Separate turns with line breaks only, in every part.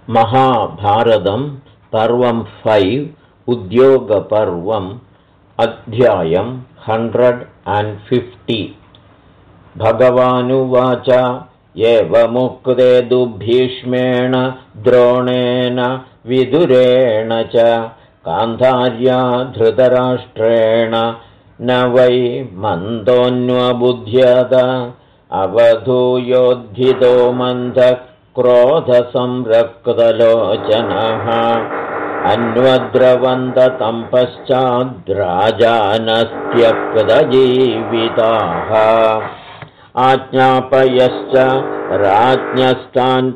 महाभारतं पर्वं 5 उद्योगपर्वम् अध्यायं 150। भगवानुवाच एवमुक्ते भीष्मेण द्रोणेन विदुरेण च गान्धार्या धृतराष्ट्रेण न वै मन्दोऽन्वबुध्यत अवधूयोद्धितो मन्दः क्रोधसंरक्तलोचनः अन्वद्रवन्ततं पश्चाद्राजानस्त्यक्तजीविताः आज्ञापयश्च राज्ञस्तान्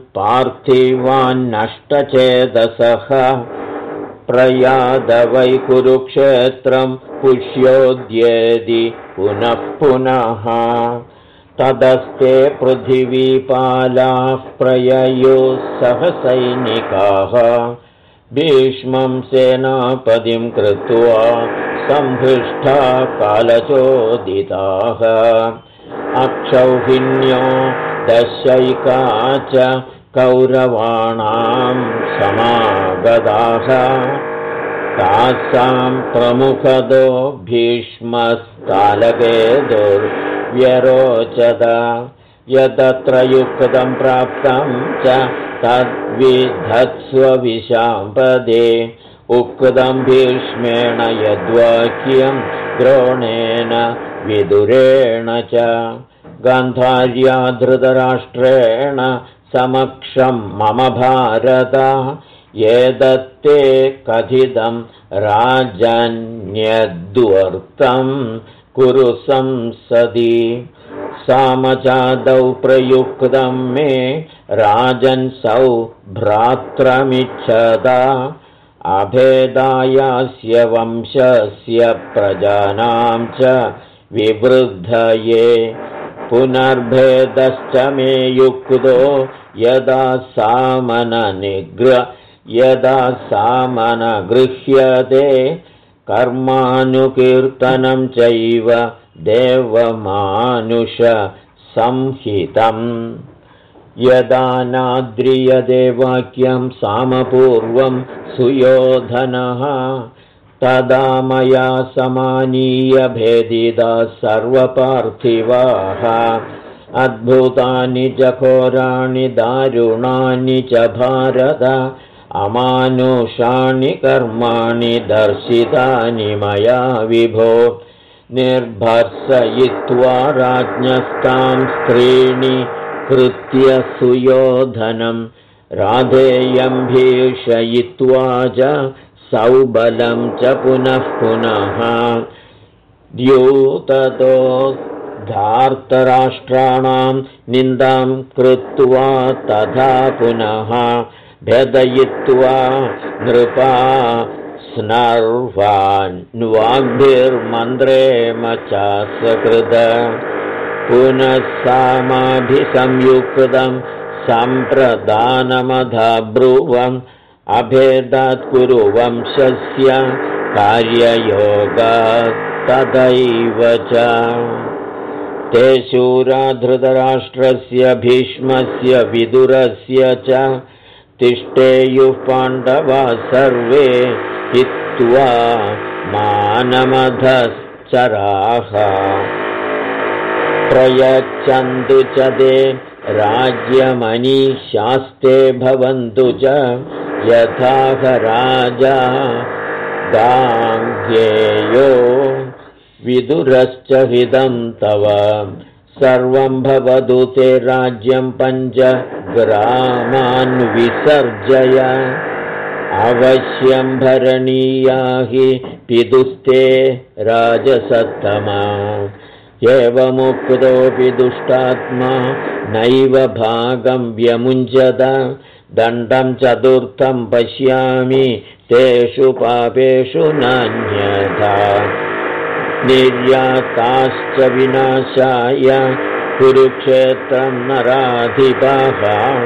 पार्थिवान्नष्टचेतसः प्रयादवै कुरुक्षेत्रं पुष्योद्येदि पुनः पुनः तदस्ते पृथिवीपालाः प्रययुः सहसैनिकाः भीष्मं सेनापतिं कृत्वा संहृष्टा कालचोदिताः अक्षौहिण्यो दशैका च कौरवाणां समागताः तासां प्रमुखदो भीष्मस्तालकेतुर्व्यरोचत यदत्र युक्तं प्राप्तं च तद्विधत्स्व विशाम्पदे उक्तं भीष्मेण यद्वाक्यं द्रोणेन विदुरेण च गान्धार्या धृतराष्ट्रेण समक्षं मम भारत एतत्ते कथितं राजन्यद्वर्तं कुरु संसदि सामचादौ प्रयुक्तं मे राजन्सौ भ्रात्रमिच्छदा अभेदायास्य वंशस्य प्रजानां च विवृद्धये पुनर्भेदश्च मे युक्तो यदा सामनगृह्यते कर्मानुकीर्तनं चैव देवमानुष संहितम् यदा नाद्रियते वाक्यं सामपूर्वं सुयोधनः तदा मया समानीय भेदिता सर्वपार्थिवाः अद्भुतानि च घोराणि दारुणानि च भारत अमानुषाणि कर्माणि दर्शितानि मया विभो निर्भर्सयित्वा राज्ञस्तां स्त्रीणि कृत्य सुयोधनं राधेयं भीषयित्वा च सौबलं च पुनः पुनः द्यूततो धार्तराष्ट्राणां निन्दां कृत्वा तथा पुनः भेदयित्वा नृपा स्नर्वान्वाग्भिर्मन्त्रेम च सकृत पुनः सामाभिसंयुक्तं सम्प्रदानमधाब्रुवम् अभेदात् कुरु वंशस्य कार्ययोगात् तदैव च ते शूरा धृतराष्ट्रस्य भीष्मस्य विदुरस्य च तिष्ठेयुः पाण्डवा सर्वे हित्वा मानमधश्चराः प्रयच्छन्तु च ते राज्यमनीशास्ते भवन्तु च यथाह राजा गाङ्गेयो विदुरश्च हितं तव सर्वं भवतु ते राज्यं पञ्चग्रामान् विसर्जय अवश्यं भरणीया हि पितुस्ते राजसत्तमा एवमुक्तोऽपि दुष्टात्मा नैव भागं व्यमुञ्चत दण्डं चतुर्थं पश्यामि तेषु पापेषु नान्यथा निर्याताश्च विनाशाय कुरुक्षेत्रं नराधिपाः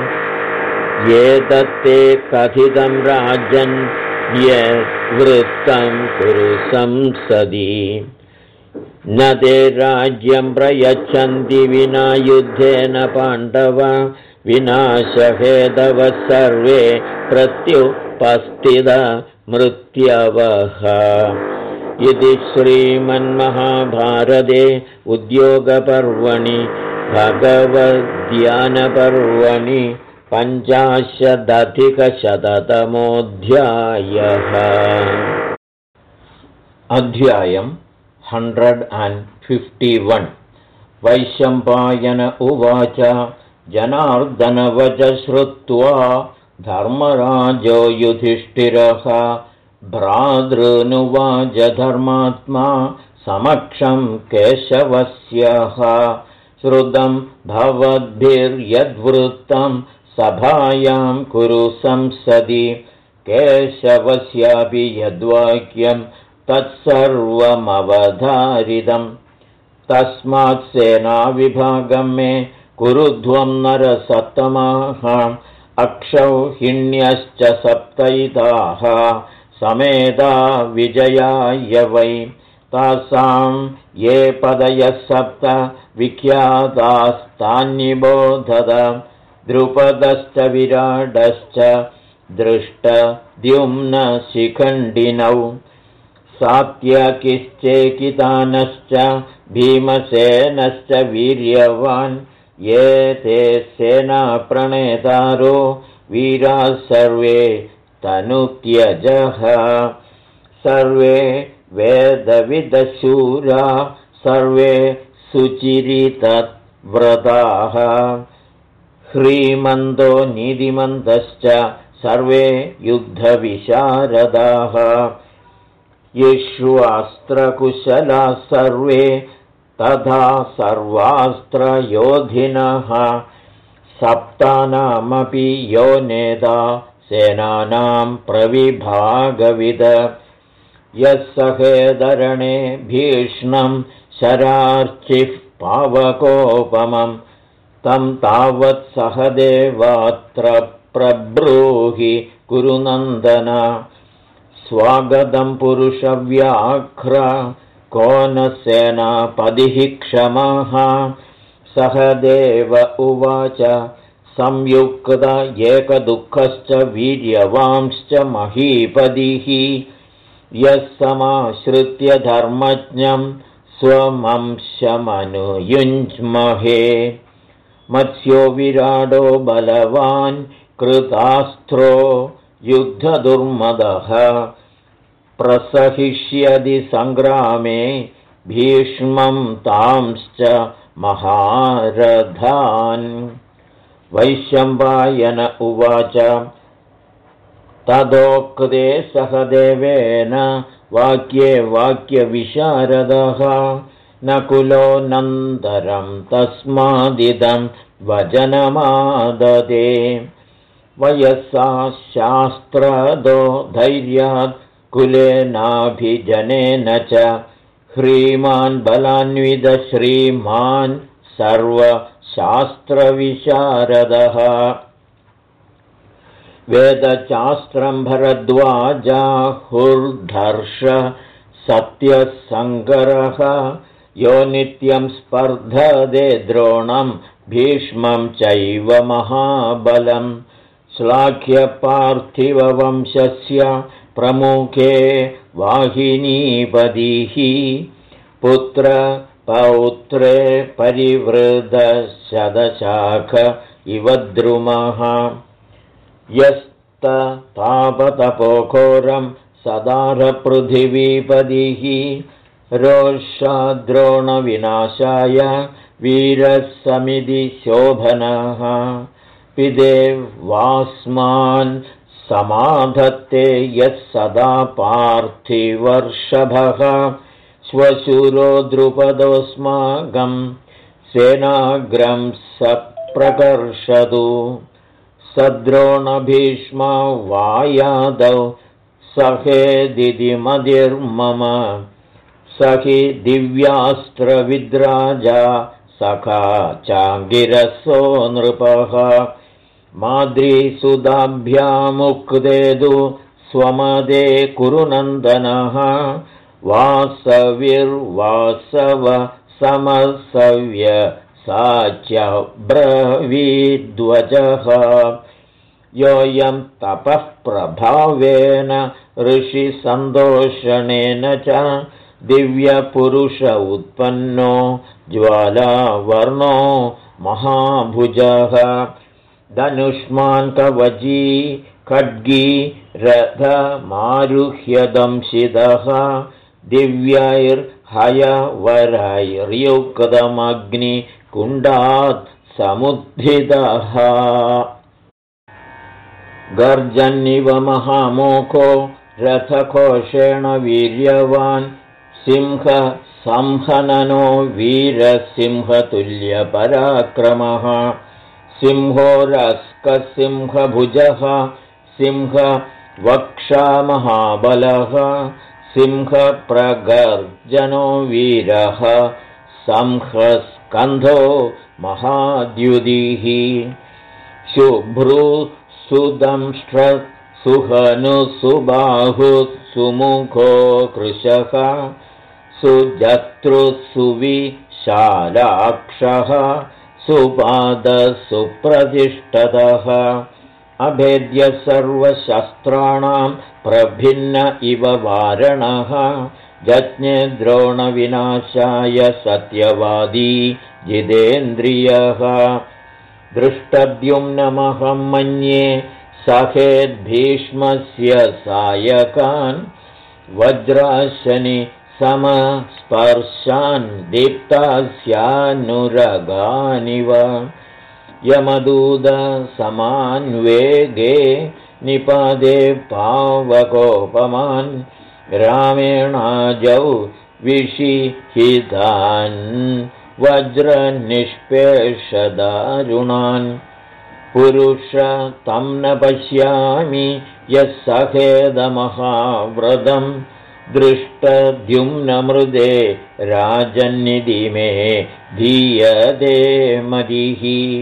एतत्ते कथितं राजन् यद्वृत्तं कुरु संसदि न ते राज्यं प्रयच्छन्ति विना युद्धेन पाण्डव विनाशहेतवः सर्वे प्रत्युपस्थितमृत्यवः। इति श्रीमन्महाभारते उद्योगपर्वणि भगवद्ध्यानपर्वणि 50-तमोऽध्यायः। अध्यायम् 151। वैशम्पायन उवाच। जनार्दनवच श्रुत्वा धर्मराजो युधिष्ठिरः भ्रातॄनुवाच धर्मात्मा समक्षं केशवस्यः। श्रुतं भवद्भिर्यद्वृत्तं सभायां कुरु संसदि। केशवस्यापि यद्वाक्यं तत्सर्वमवधारितम्। तस्मात् सेनाविभागं मे कुरुध्वं नरसत्तमाः। अक्षौहिण्यश्च सप्तैताः समेधा विजयाय वै। तासां ये पदयः सप्त विख्यातास्तान्निबोधत। द्रुपदश्च विराडश्च दृष्टद्युम्नशिखण्डिनौ। सात्यकिश्चेकितानश्च भीमसेनश्च वीर्यवान्। ये ते सेनाप्रणेतारो वीराः सर्वे तनुत्यजः। सर्वे वेदविदशूरा सर्वे सुचिरितव्रताः। ह्रीमन्तो नीतिमन्तश्च सर्वे युद्धविशारदाः। येष्वास्त्रकुशलाः सर्वे तथा सर्वास्त्रयोधिनः। सप्तानामपि यो नेता सेनानां प्रविभागविद। यः सहेदरणे भीष्णं शरार्चिः पावकोपमं तं तावत् सहदेवात्र प्रब्रूहि कुरुनन्दन। स्वागतं पुरुषव्याघ्र को न सेनापतिः क्षमः। सहदेव उवाच। संयुक्त एकदुःखश्च वीर्यवांश्च महीपतिः। यः समाश्रित्य धर्मज्ञं स्वमंशमनुयुञ्ज्महे। मत्स्यो विराडो बलवान् कृतास्त्रो युद्धदुर्मदः। प्रसहिष्यति सङ्ग्रामे भीष्मं तांश्च महारथान्। वैशम्पायन उवाच। तदोक्ते सहदेवेन वाक्ये वाक्यविशारदः। नकुलो नन्दरं तस्मादिदं वचनमाददे। वयसा शास्त्रदो धैर्यात् कुलेनाभिजनेन च। ह्रीमान् बलान्वित श्रीमान् सर्वशास्त्रविशारदः। वेदशास्त्रं भरद्वाजाहुर्धर्ष सत्यसङ्गरः। यो नित्यं स्पर्धते द्रोणं भीष्मं चैव महाबलं। श्लाघ्यपार्थिववंशस्य प्रमुखे वाहिनीपतिः। पुत्र पौत्रे परिवृतशतशाख इव द्रुमः। यस्ततापतपोघोरं सदारपृथिवीपतिः। रोषाद्रोणविनाशाय वीरः समिति शोभनः। पिदेवास्मान् समाधत्ते यः सदा पार्थिवर्षभः। श्वशूरो द्रुपदोऽस्माकं सेनाग्रं सप्रकर्षतु। सद्रोणभीष्मा वायादौ सहेदिति मतिर्मम। सखि दिव्यास्त्रविद्राजा सखा चाङ्गिरसो नृपः। माद्रीसुताभ्यामुक्तेदु स्वमदे कुरुनन्दनः। वासविर्वासव समसव्य साच्यब्रवीद्वजः। योऽयं तपः प्रभावेन ऋषिसन्तोषणेन च दिव्यपुरुष उत्पन्नो ज्वालावर्णो महाभुजः धनुष्मान् कवची खड्गी रथमारुह्यदंशितः दिव्यैर्हयवरैर्युक्तमग्निकुण्डात् समुद्धितः गर्जन्निव महामोको रथकोशेण वीर्यवान् सिंहसंहननो वीरसिंहतुल्यपराक्रमः सिंहो रस्कसिंहभुजः सिंहवक्षामहाबलः सिंहप्रगर्जनो वीरः संहस्कन्धो महाद्युतिः शुभ्रुसुदंष्ट्रः सुहनुसुबाहुः सुमुखो कृशः सुजत्रुसुविशालाक्षः सुपादसुप्रतिष्ठतः अभेद्य सर्वशस्त्राणां प्रभिन्न इव वारणः जज्ञे द्रोणविनाशाय सत्यवादी जितेन्द्रियः दृष्टद्युम्नमहं मन्ये सखेद्भीष्मस्य सायकान् वज्राशनि समस्पर्शान् दीप्तास्यानुरगानिव यमदूतसमान्वेगे निपादे पावकोपमान् रामेणाजौ विषिहितान् वज्रनिष्पेषदारुणान् पुरुष तं न पश्यामि यः सखेदमहाव्रतं दृष्टद्युम्नमृदे राजन्निधि मे धीयते मतिः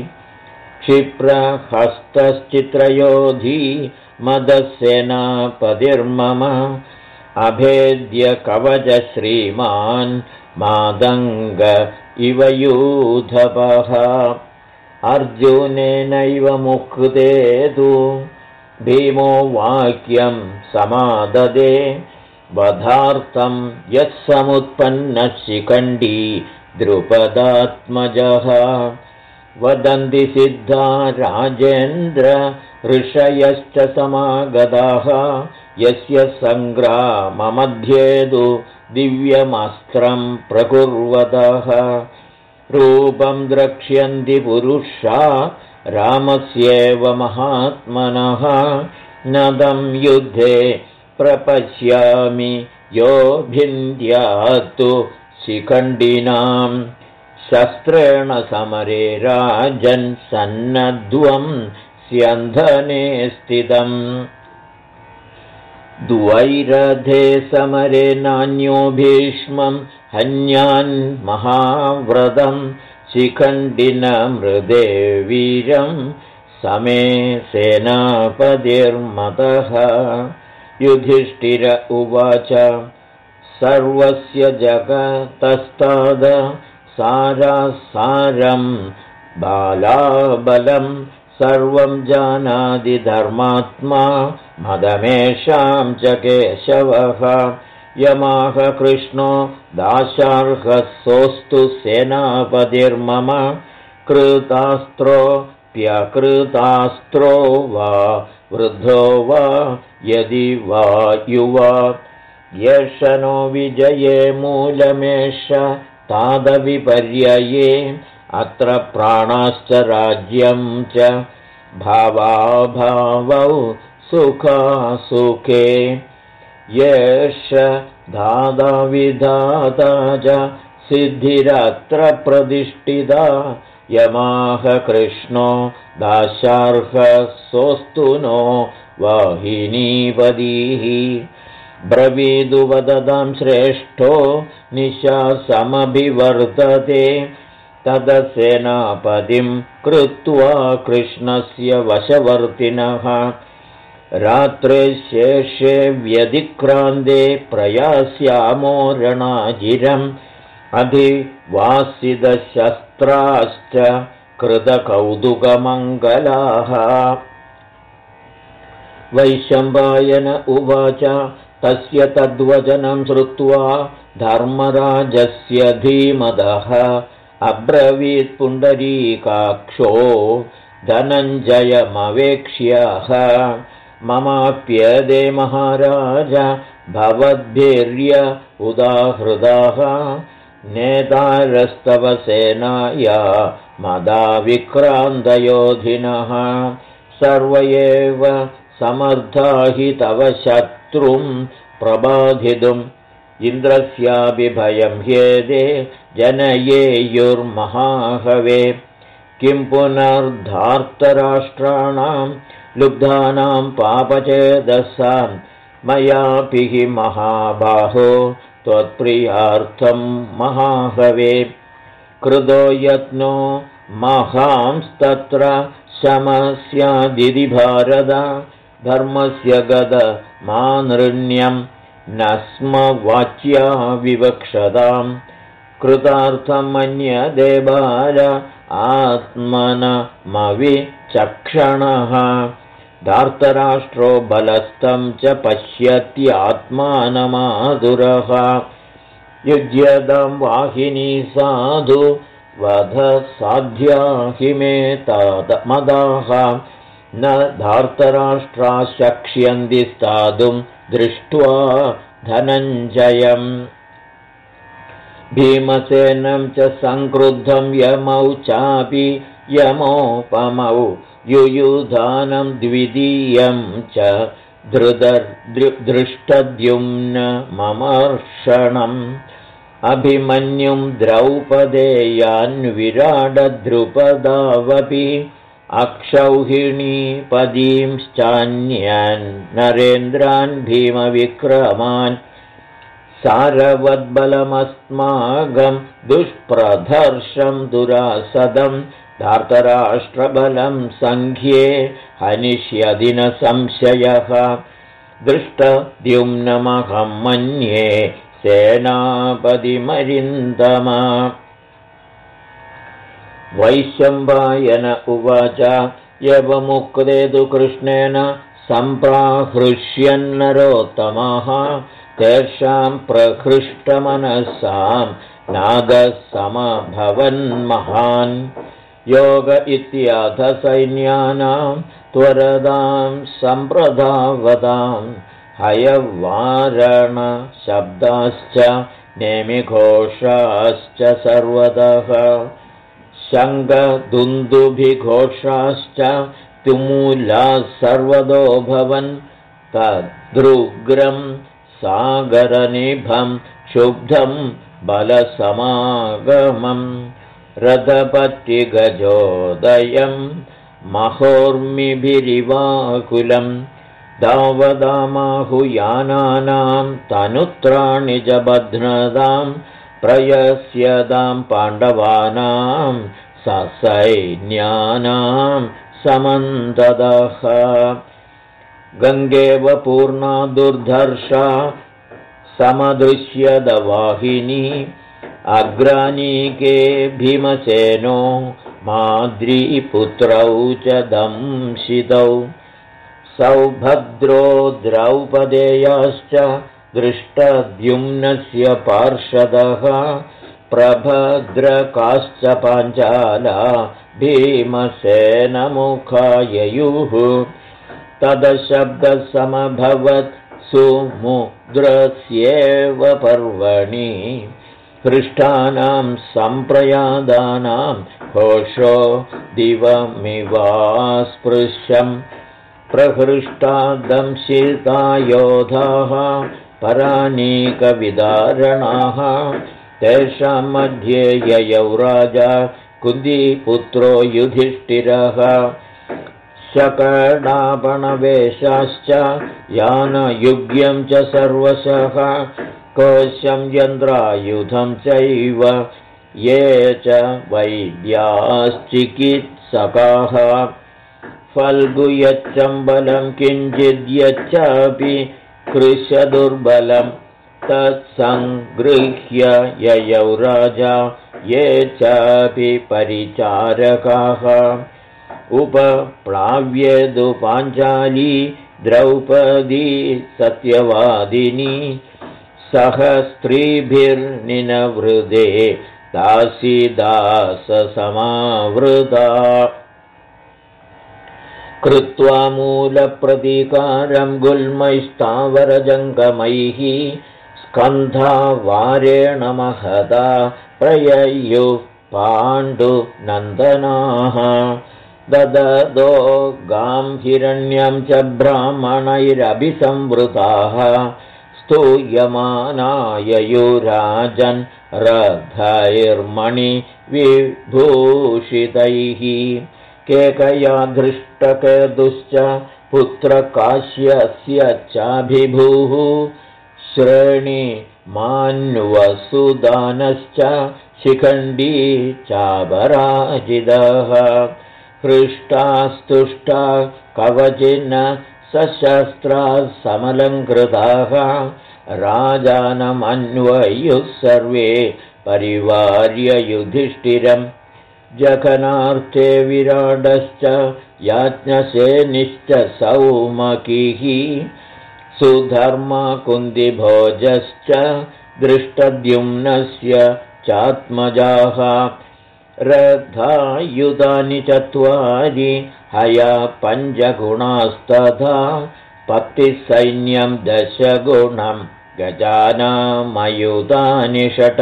क्षिप्रहस्तश्चित्रयोधी मदसेनापतिर्मम अभेद्य कवच श्रीमान् मादङ्ग इव यूधपः अर्जुनेनैव मुक्ते तु भीमो वाक्यं समाददे वधार्थं यत्समुत्पन्नः शिखण्डी द्रुपदात्मजः वदन्ति सिद्धा राजेन्द्र ऋषयश्च समागताः यस्य सङ्ग्राममध्ये तु दिव्यमस्त्रं प्रकुर्वतः रूपं द्रक्ष्यन्ति पुरुषा रामस्येव महात्मनः नदं युद्धे प्रपश्यामि यो भिन्द्यात्तु शिखण्डिनां शस्त्रेण समरे राजन् सन्नद्वं स्यन्धने स्थितम् द्वैरथे समरे नान्यो भीष्मं हन्यान् महाव्रतं शिखण्डिनमृदे वीरं समे सेनापतिर्मतः युधिष्ठिर उवाच सर्वस्य जगतस्ताद सारासारं बालाबलं सर्वं जानाति धर्मात्मा मदमेषां च केशवः यमाह कृष्णो दाशार्हसोऽस्तु सेनापतिर्मम कृतास्त्रोऽप्यकृतास्त्रो वा वृद्धो वा यदि वा युवा येष नो विजये मूलमेष तादविपर्यये अत्र प्राणाश्च राज्यं च भावाभावौ सुखासुखे येष दादा विधाता च सिद्धिरत्र प्रतिष्ठिता यमाह कृष्णो दाशार्हसोऽस्तु नो वाहिनीपतिः ब्रवीदुवदतां श्रेष्ठो निशासमभिवर्तते तदसेनापतिं कृत्वा कृष्णस्य वशवर्तिनः रात्रे शेषे व्यधिक्रान्ते प्रयास्यामो रणाजिरम् अधिवासितशस्त्राश्च कृतकौतुकमङ्गलाः वैशम्पायन उवाच तस्य तद्वचनं श्रुत्वा धर्मराजस्य धीमतः अब्रवीत् पुण्डरीकाक्षो धनञ्जयमवेक्ष्यः ममाप्यदे महाराज भवद्भिर्य उदाहृदाः नेतारस्तव सेनाया मदा विक्रान्तयोधिनः सर्व एव समर्था हि तव शत्रुं प्रबाधितुम् इन्द्रस्यापि भयं ह्येदे जनयेयुर्महाहवे किं पुनर्धार्तराष्ट्राणां लुब्धानां पापचेदसां मयापि हि महाबाहो त्वत्प्रियार्थं महाहवे कृतो यत्नो महांस्तत्र शमस्यादिति भारत धर्मस्य गदमानृण्यं न स्म वाच्या विवक्षतां कृतार्थं मन्यते बाल आत्मनमविचक्षणः धार्तराष्ट्रो बलस्तं च पश्यत्यात्मानमाधुरः युज्यतां वाहिनी साधु वध साध्या हि मे मदाः न धार्तराष्ट्रा शक्ष्यन्ति स्थातुं दृष्ट्वा धनञ्जयम् भीमसेनं च संक्रुद्धं यमौ चापि यमोपमौ युयुधानं द्वितीयं च दृष्टद्युम्नममर्षणम् अभिमन्युं द्रौपदेयान् विराडद्रुपदावपि अक्षौहिणीपदींश्चान्यान् नरेन्द्रान् भीमविक्रमान् सारवद्बलमस्माकं दुष्प्रधर्षं दुरासदं धार्तराष्ट्रबलं संख्ये हनिष्यदि न संशयः दृष्टद्युम्नमहं मन्ये सेनापतिमरिन्दमा वैशम्पायन उवाच यवमुक्ते तु कृष्णेन सम्प्राहृष्यन्नरोत्तमः तेषां प्रहृष्टमनसां नागः समभवन्महान् योग इत्याथ सैन्यानां त्वरदां सम्प्रदावदां हयवारणशब्दाश्च नेमिघोषाश्च सर्वतः शङ्खदुन्दुभिघोषाश्च तुमूलाः सर्वतो भवन् तद्रुग्रं सागरनिभं क्षुब्धं बलसमागमम् रथपट्टिगजोदयं महोर्मिभिरिवाकुलं दावदामाहुयानानां तनुत्राणि च बध्नतां प्रयस्यतां पाण्डवानां ससैन्यानां समन्ततः गङ्गेव पूर्णा दुर्धर्षा समदृश्यदवाहिनी अग्रानीके भीमसेनो माद्रीपुत्रौ च दंशितौ सौभद्रो द्रौपदेयाश्च दृष्टद्युम्नस्य पार्षदः प्रभद्रकाश्च पाञ्चाला भीमसेनमुखाययुः तदशब्दसमभवत् सुमुद्रस्येव पर्वणि हृष्टानां सम्प्रयादानां घोषो दिवमिवास्पृश्यम् प्रहृष्टा दंशिता योधाः परानीकविदारणाः तेषां मध्ये ययौ राजा कुन्तीपुत्रो युधिष्ठिरः शकडापणवेशाश्च यानयुग्यं च सर्वशः कोशं यन्त्रायुधं चैव ये च वैद्याश्चिकित्सकाः फल्गुयच्चम्बलं किञ्चिद्यच्चापि कृशदुर्बलं तत्सङ्गृह्य ययौ राजा ये चापि परिचारकाः उपप्लाव्येदु पाञ्चाली द्रौपदी सत्यवादिनी सहस्त्रीभिर्निनवृदे दासीदाससमावृता कृत्वा मूलप्रतीकारं गुल्मैस्तावरजङ्गमैः स्कन्धावारेण महता प्रययुः पाण्डुनन्दनाः दददो गाम्भीरण्यं च ब्राह्मणैरभिसंवृताः स्तूयमानाययुराजन् रथैर्मणिविभूषितैः केकया धृष्टकेतुश्च पुत्रकाश्यस्य चाभिभूः श्रेणिमान्वसुदानश्च शिखण्डी चापराजितः हृष्टास्तुष्टा कवचिन्न सशस्त्राः समलङ्कृताः राजानमन्वयुः सर्वे परिवार्य युधिष्ठिरम् जघनार्थे विराडश्च याज्ञसेनिश्च सौमकिः सुधर्मकुन्दिभोजश्च दृष्टद्युम्नस्य चात्मजाः रथायुधानि चत्वारि हया पञ्चगुणास्तथा पत्तिसैन्यं दशगुणं गजानामयुधानि षट्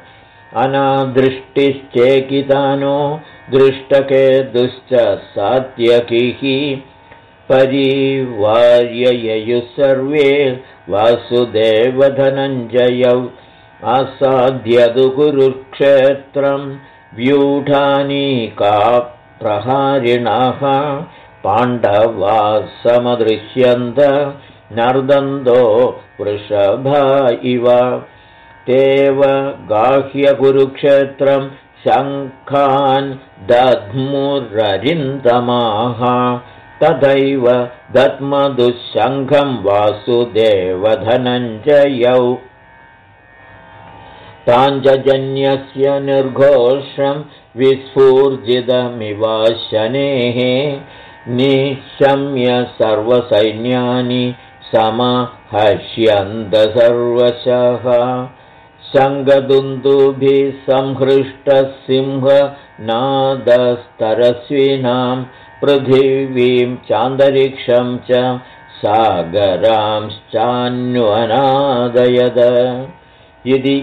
अनादृष्टिश्चेकितानो दृष्टकेतुश्च सात्यकिः परिवार्ययुः सर्वे वासुदेवधनञ्जयौ आसाद्यतु कुरुक्षेत्रं व्यूढानीका प्रहारिणः पाण्डवाः समदृश्यन्त नर्दन्तो वृषभा इव तेव गाह्यकुरुक्षेत्रं शङ्खान् दध्मुररिन्दमाः तथैव दद्मदुःशङ्खं वासुदेवधनञ्जयौ पाञ्चजन्यस्य निर्घोषं विस्फूर्जितमिवाशनेः निशम्य सर्वसैन्यानि समहर्ष्यन्त सर्वशः शङ्खदुन्दुभिः संहृष्टसिंहनादस्तरस्विनां पृथिवीं चान्तरिक्षं च सागरांश्चान्वनादयद इति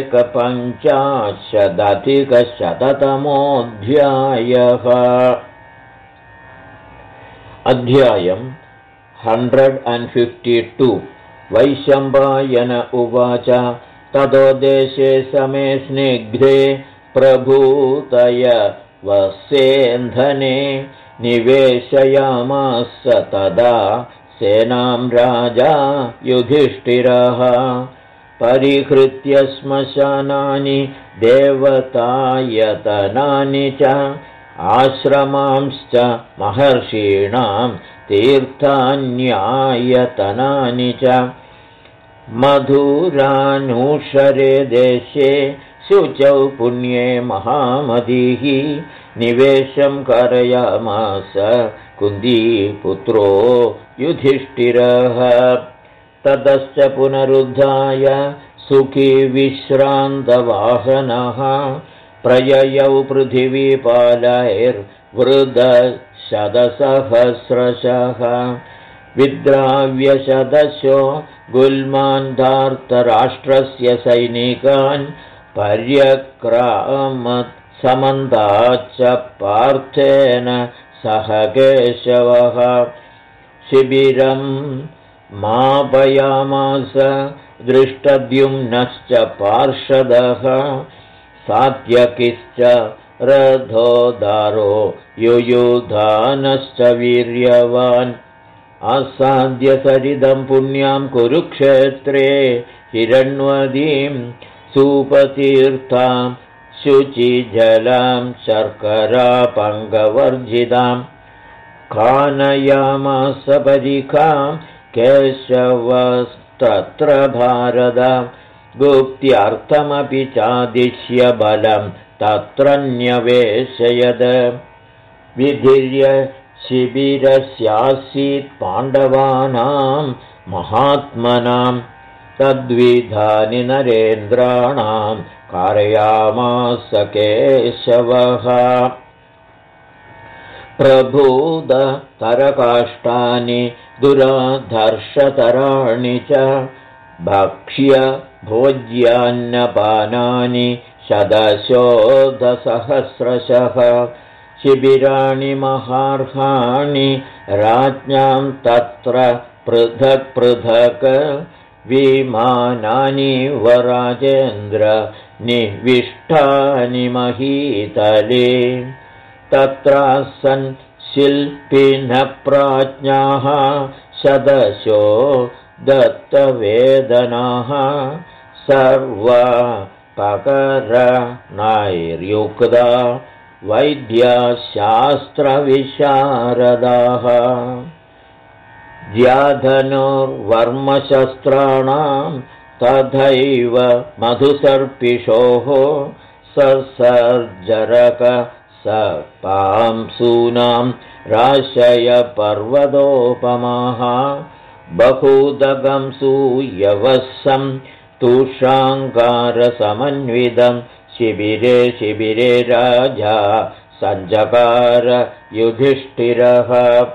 150-अधिकशततमोऽध्यायः। अध्यायम् 152 वैशम्पायन उवाच ततो देशे समे स्निग्धे प्रभूतय वसेन्धने निवेशयामास तदा सेनां राजा युधिष्ठिरः परिहृत्य श्मशानानि देवतायतनानि च आश्रमांश्च महर्षीणां तीर्थान्यायतनानि च मधुरानुषरे देशे शुचौ पुण्ये महामतिः निवेशं कारयामास कुन्दीपुत्रो युधिष्ठिरः ततश्च पुनरुद्धाय सुखी विश्रान्तवाहनः प्रययौ पृथिवीपालैर्वृदशतसहस्रशः विद्राव्यशतशो गुल्मान्धार्तराष्ट्रस्य सैनिकान् पर्यक्रामत् समन्ताच्च पार्थेन सह केशवः शिबिरं मापयामास दृष्टद्युम्नश्च पार्षदः सात्यकिश्च रथोदारो युयुधानश्च वीर्यवान् आसाद्य सरिदं पुण्यां कुरुक्षेत्रे हिरण्वतीं सूपतीर्थां शुचिजलां शर्करापङ्गवर्जितां खानयामास परिखां केशवस्तत्र भारत गुप्त्यर्थमपि चादिश्य बलं तत्र न्यवेशयद विधिर्य शिबिरस्यासीत् पाण्डवानां महात्मनां तद्विधानि नरेन्द्राणां कारयामास केशवः प्रभूततरकाष्ठानि दुराधर्षतराणि च भक्ष्य भोज्यान्नपानानि शतशोधसहस्रशः शिबिराणि महार्हाणि राज्ञां तत्र पृथक् पृथक् विमानानि वराजेन्द्र निविष्टानि महीतले तत्रासन् शिल्पिनः प्राज्ञाः शतशो दत्तवेदनाः सर्वपकरणैर्युक्ता वैद्यशास्त्रविशारदाः ज्याधनुर्वर्मशस्त्राणां तथैव मधुसर्पिषोः ससर्जरक सपांसूनां राशयपर्वतोपमाः बहूदगं सूयवस्सं तुषाङ्कारसमन्वितं शिबिरे शिबिरे राजा सञ्जकार युधिष्ठिरः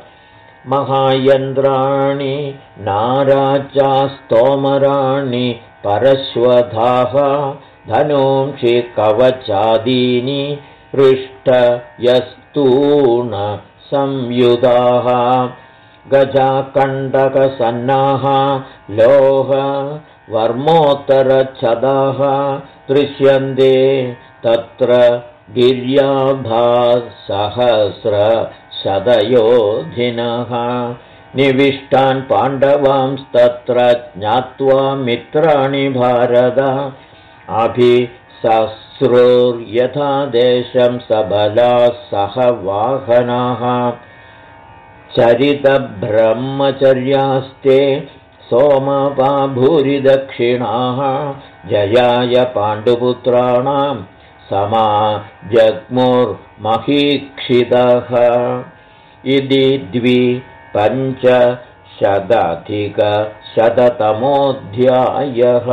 महायन्द्राणि नाराचास्तोमराणि परश्वधाः धनूंषि कवचादीनि हृष्टयस्तूणसंयुधाः गजाकण्डकसन्नाः लोह वर्मोत्तरच्छदाः दृश्यन्ते तत्र गिर्याभासहस्रशतयोधिनः निविष्टान् पाण्डवांस्तत्र ज्ञात्वा मित्राणि भारत अभिसस्रुर्यथा देशं सबलाः सह वाहनाः चरितब्रह्मचर्यास्ते सोमपा भूरिदक्षिणाः जयाय पाण्डुपुत्राणां समाजग्मुर्महीक्षितः इति 2500-शततमोऽध्यायः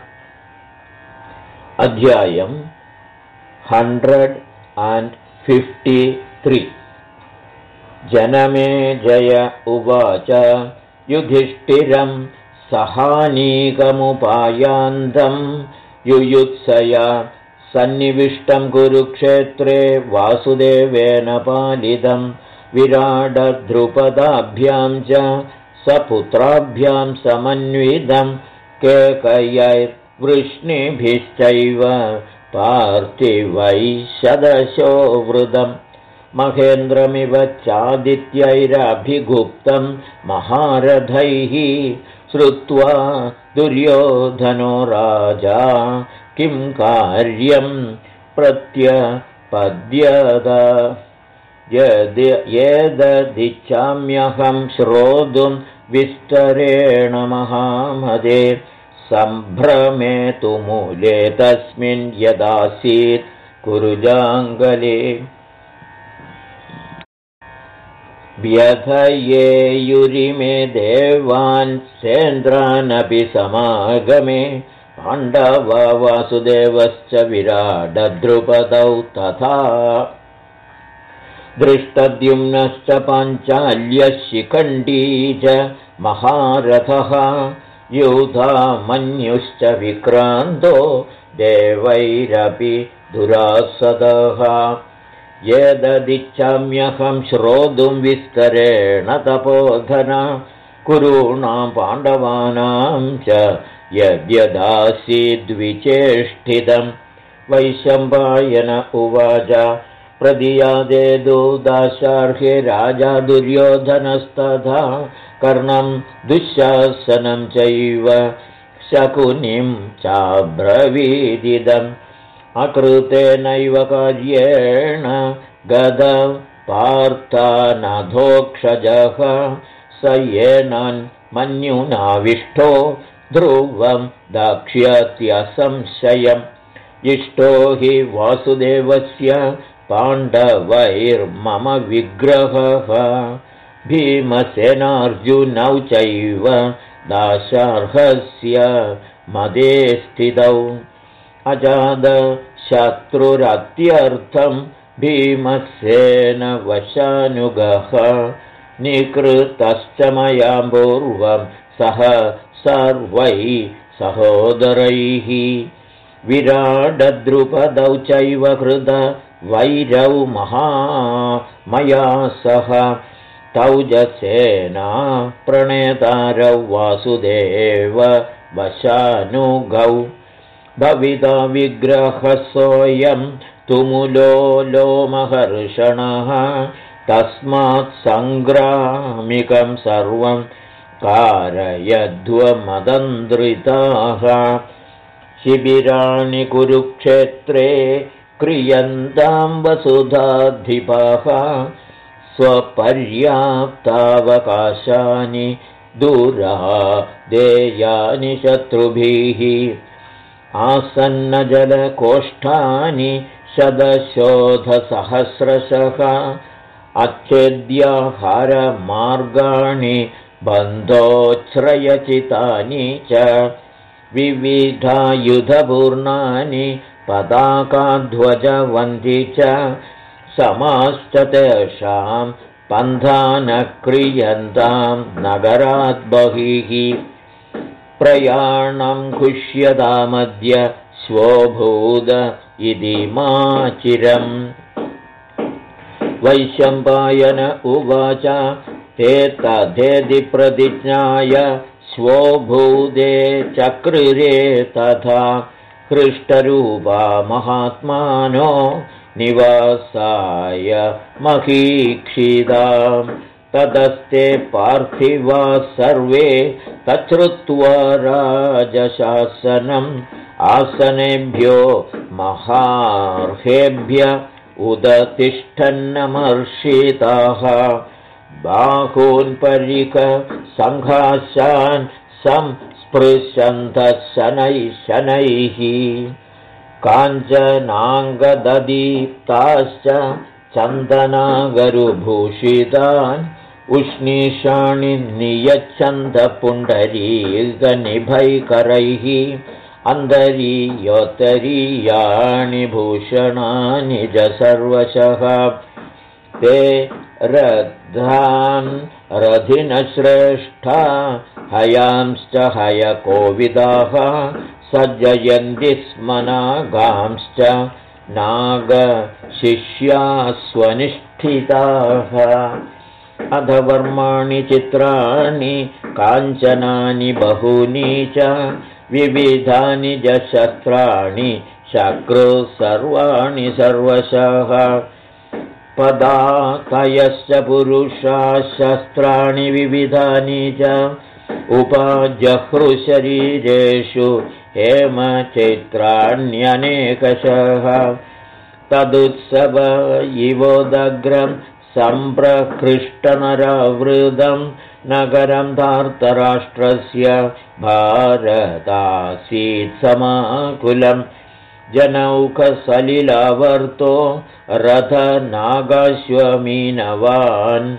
अध्यायम् 153 जनमेजय उवाच युधिष्ठिरं सहानीकमुपायान्तं युयुत्सया सन्निविष्टं कुरुक्षेत्रे वासुदेवेन पालितं विराडद्रुपदाभ्यां च सपुत्राभ्यां समन्वितं केकयैर्वृष्णिभिश्चैव पार्थिवैः शतशो वृदम् महेन्द्रमिव चादित्यैरभिगुप्तं महारथैः श्रुत्वा दुर्योधनो राजा किं कार्यं प्रत्यपद्यत येददिच्छाम्यहं श्रोतुं विस्तरेण महामदे सम्भ्रमे तु मूले तस्मिन् यदासीत् कुरुजाङ्गले व्यथयेयुरिमे देवान् सेन्द्रानपि समागमे पाण्डवा वासुदेवश्च विराडद्रुपदौ तथा दृष्टद्युम्नश्च पाञ्चाल्यः शिखण्डी च महारथः यूधामन्युश्च विक्रान्तो देवैरपि दुरासदः येददिच्छाम्यहं श्रोतुं विस्तरेण तपोधन कुरूणां पाण्डवानां च यद्यदासीद्विचेष्टितं वैशम्पायन उवाच प्रदियादे दूदाशार्हे राजा दुर्योधनस्तथा कर्णं दुःशासनं चैव शकुनिं चाब्रवीदिदम् अकृतेनैव कार्येण गदं पार्थानधोक्षजः स येनान्मन्युनाविष्टो ध्रुवं दाक्ष्यत्यसंशयम् इष्टो हि वासुदेवस्य पाण्डवैर्मम विग्रहः भीमसेनार्जुनौ चैव दाशार्हस्य मदे स्थितौ अजातशत्रुरत्यर्थं भीमसेनवशानुगः निकृतश्च मया पूर्वं सह सर्वैः सहोदरैः विराडद्रुपदौ चैव कृत वैरौ मया सह तौजसेना प्रणेतारौ वासुदेव वशानुगौ भविता विग्रहसोऽयं तुमुलो लोमहर्षणः तस्मात् सङ्ग्रामिकं सर्वं कारयध्वमदन्द्रिताः शिबिराणि कुरुक्षेत्रे क्रियन्तां वसुधाधिपाः स्वपर्याप्तावकाशानि दूरादेयानि शत्रुभिः आसन्नजलकोष्ठानि शतशोधसहस्रशः अच्छेद्याहारमार्गाणि बन्धोच्छ्रयचितानि च विविधायुधपूर्णानि पताकाध्वजवन्ति च समाश्च तेषां पन्थान क्रियन्तां नगरात् बहिः प्रयाणं कुष्यतामद्य स्वभूद इति माचिरम् वैशम्पायन उवाच ते तथेति प्रतिज्ञाय स्वभूदे चक्रिरे तथा हृष्टरूपा महात्मानो निवासाय महीक्षिता ततस्ते पार्थिवा सर्वे तच्छ्रुत्वा राजशासनम् आसनेभ्यो महार्हेभ्य उदतिष्ठन्नमर्षिताः बाहून् परिकसङ्घाशान् संस्पृशन्तः शनैः काञ्चनाङ्गददीप्ताश्च चन्दनागरुभूषितान् उष्णीषाणि नियच्छन्तपुण्डरीकनिभैकरैः अन्तरीयोत्तरीयाणि भूषणानि च सर्वशः ते रथान् रथिनश्रेष्ठा हयांश्च हयकोविदाः सज्जयन्ति स्म नागांश्च नागशिष्यास्वनिष्ठिताः अधवर्माणि चित्राणि काञ्चनानि बहूनि च विविधानि च शस्त्राणि शक्रुः सर्वाणि सर्वशः पदातयश्च पुरुषाः शस्त्राणि विविधानि च उपजह्रुशरीरेषु हेमचैत्राण्यनेकशः तदुत्सव इवोदग्रं सम्प्रकृष्टनरावृतं नगरं धार्तराष्ट्रस्य भारतासीत् समाकुलं जनौकसलिलावर्तो रथनागाश्वमीनवान्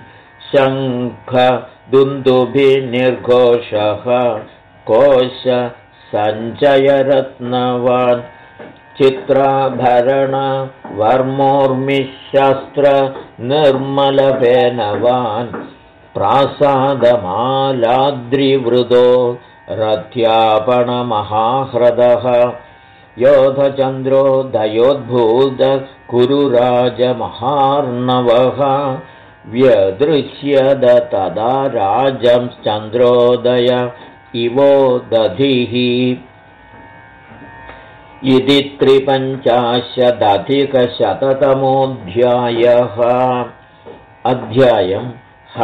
शङ्खदुन्दुभिर्निर्घोषः कोश सञ्चयरत्नवान् चित्राभरण वर्मोर्मिशस्त्र निर्मलफेनवान् प्रासादमालाद्रिवृतो रथ्यापणमहाह्रदः योधचन्द्रोदयोद्भूत कुरुराजमहार्णवः व्यदृश्यद तदा राजंश्चन्द्रोदय इवोदधिः इति 350-अधिकशततमोऽध्यायः अध्यायम्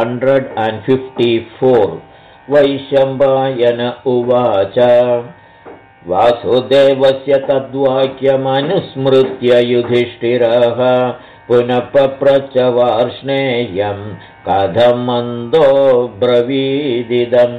154 वैशम्पायन उवाच वासुदेवस्य तद्वाक्यमनुस्मृत्य युधिष्ठिरः पुनः पप्रच्छ वार्ष्णेयं कथं मन्दो ब्रवीदिदम्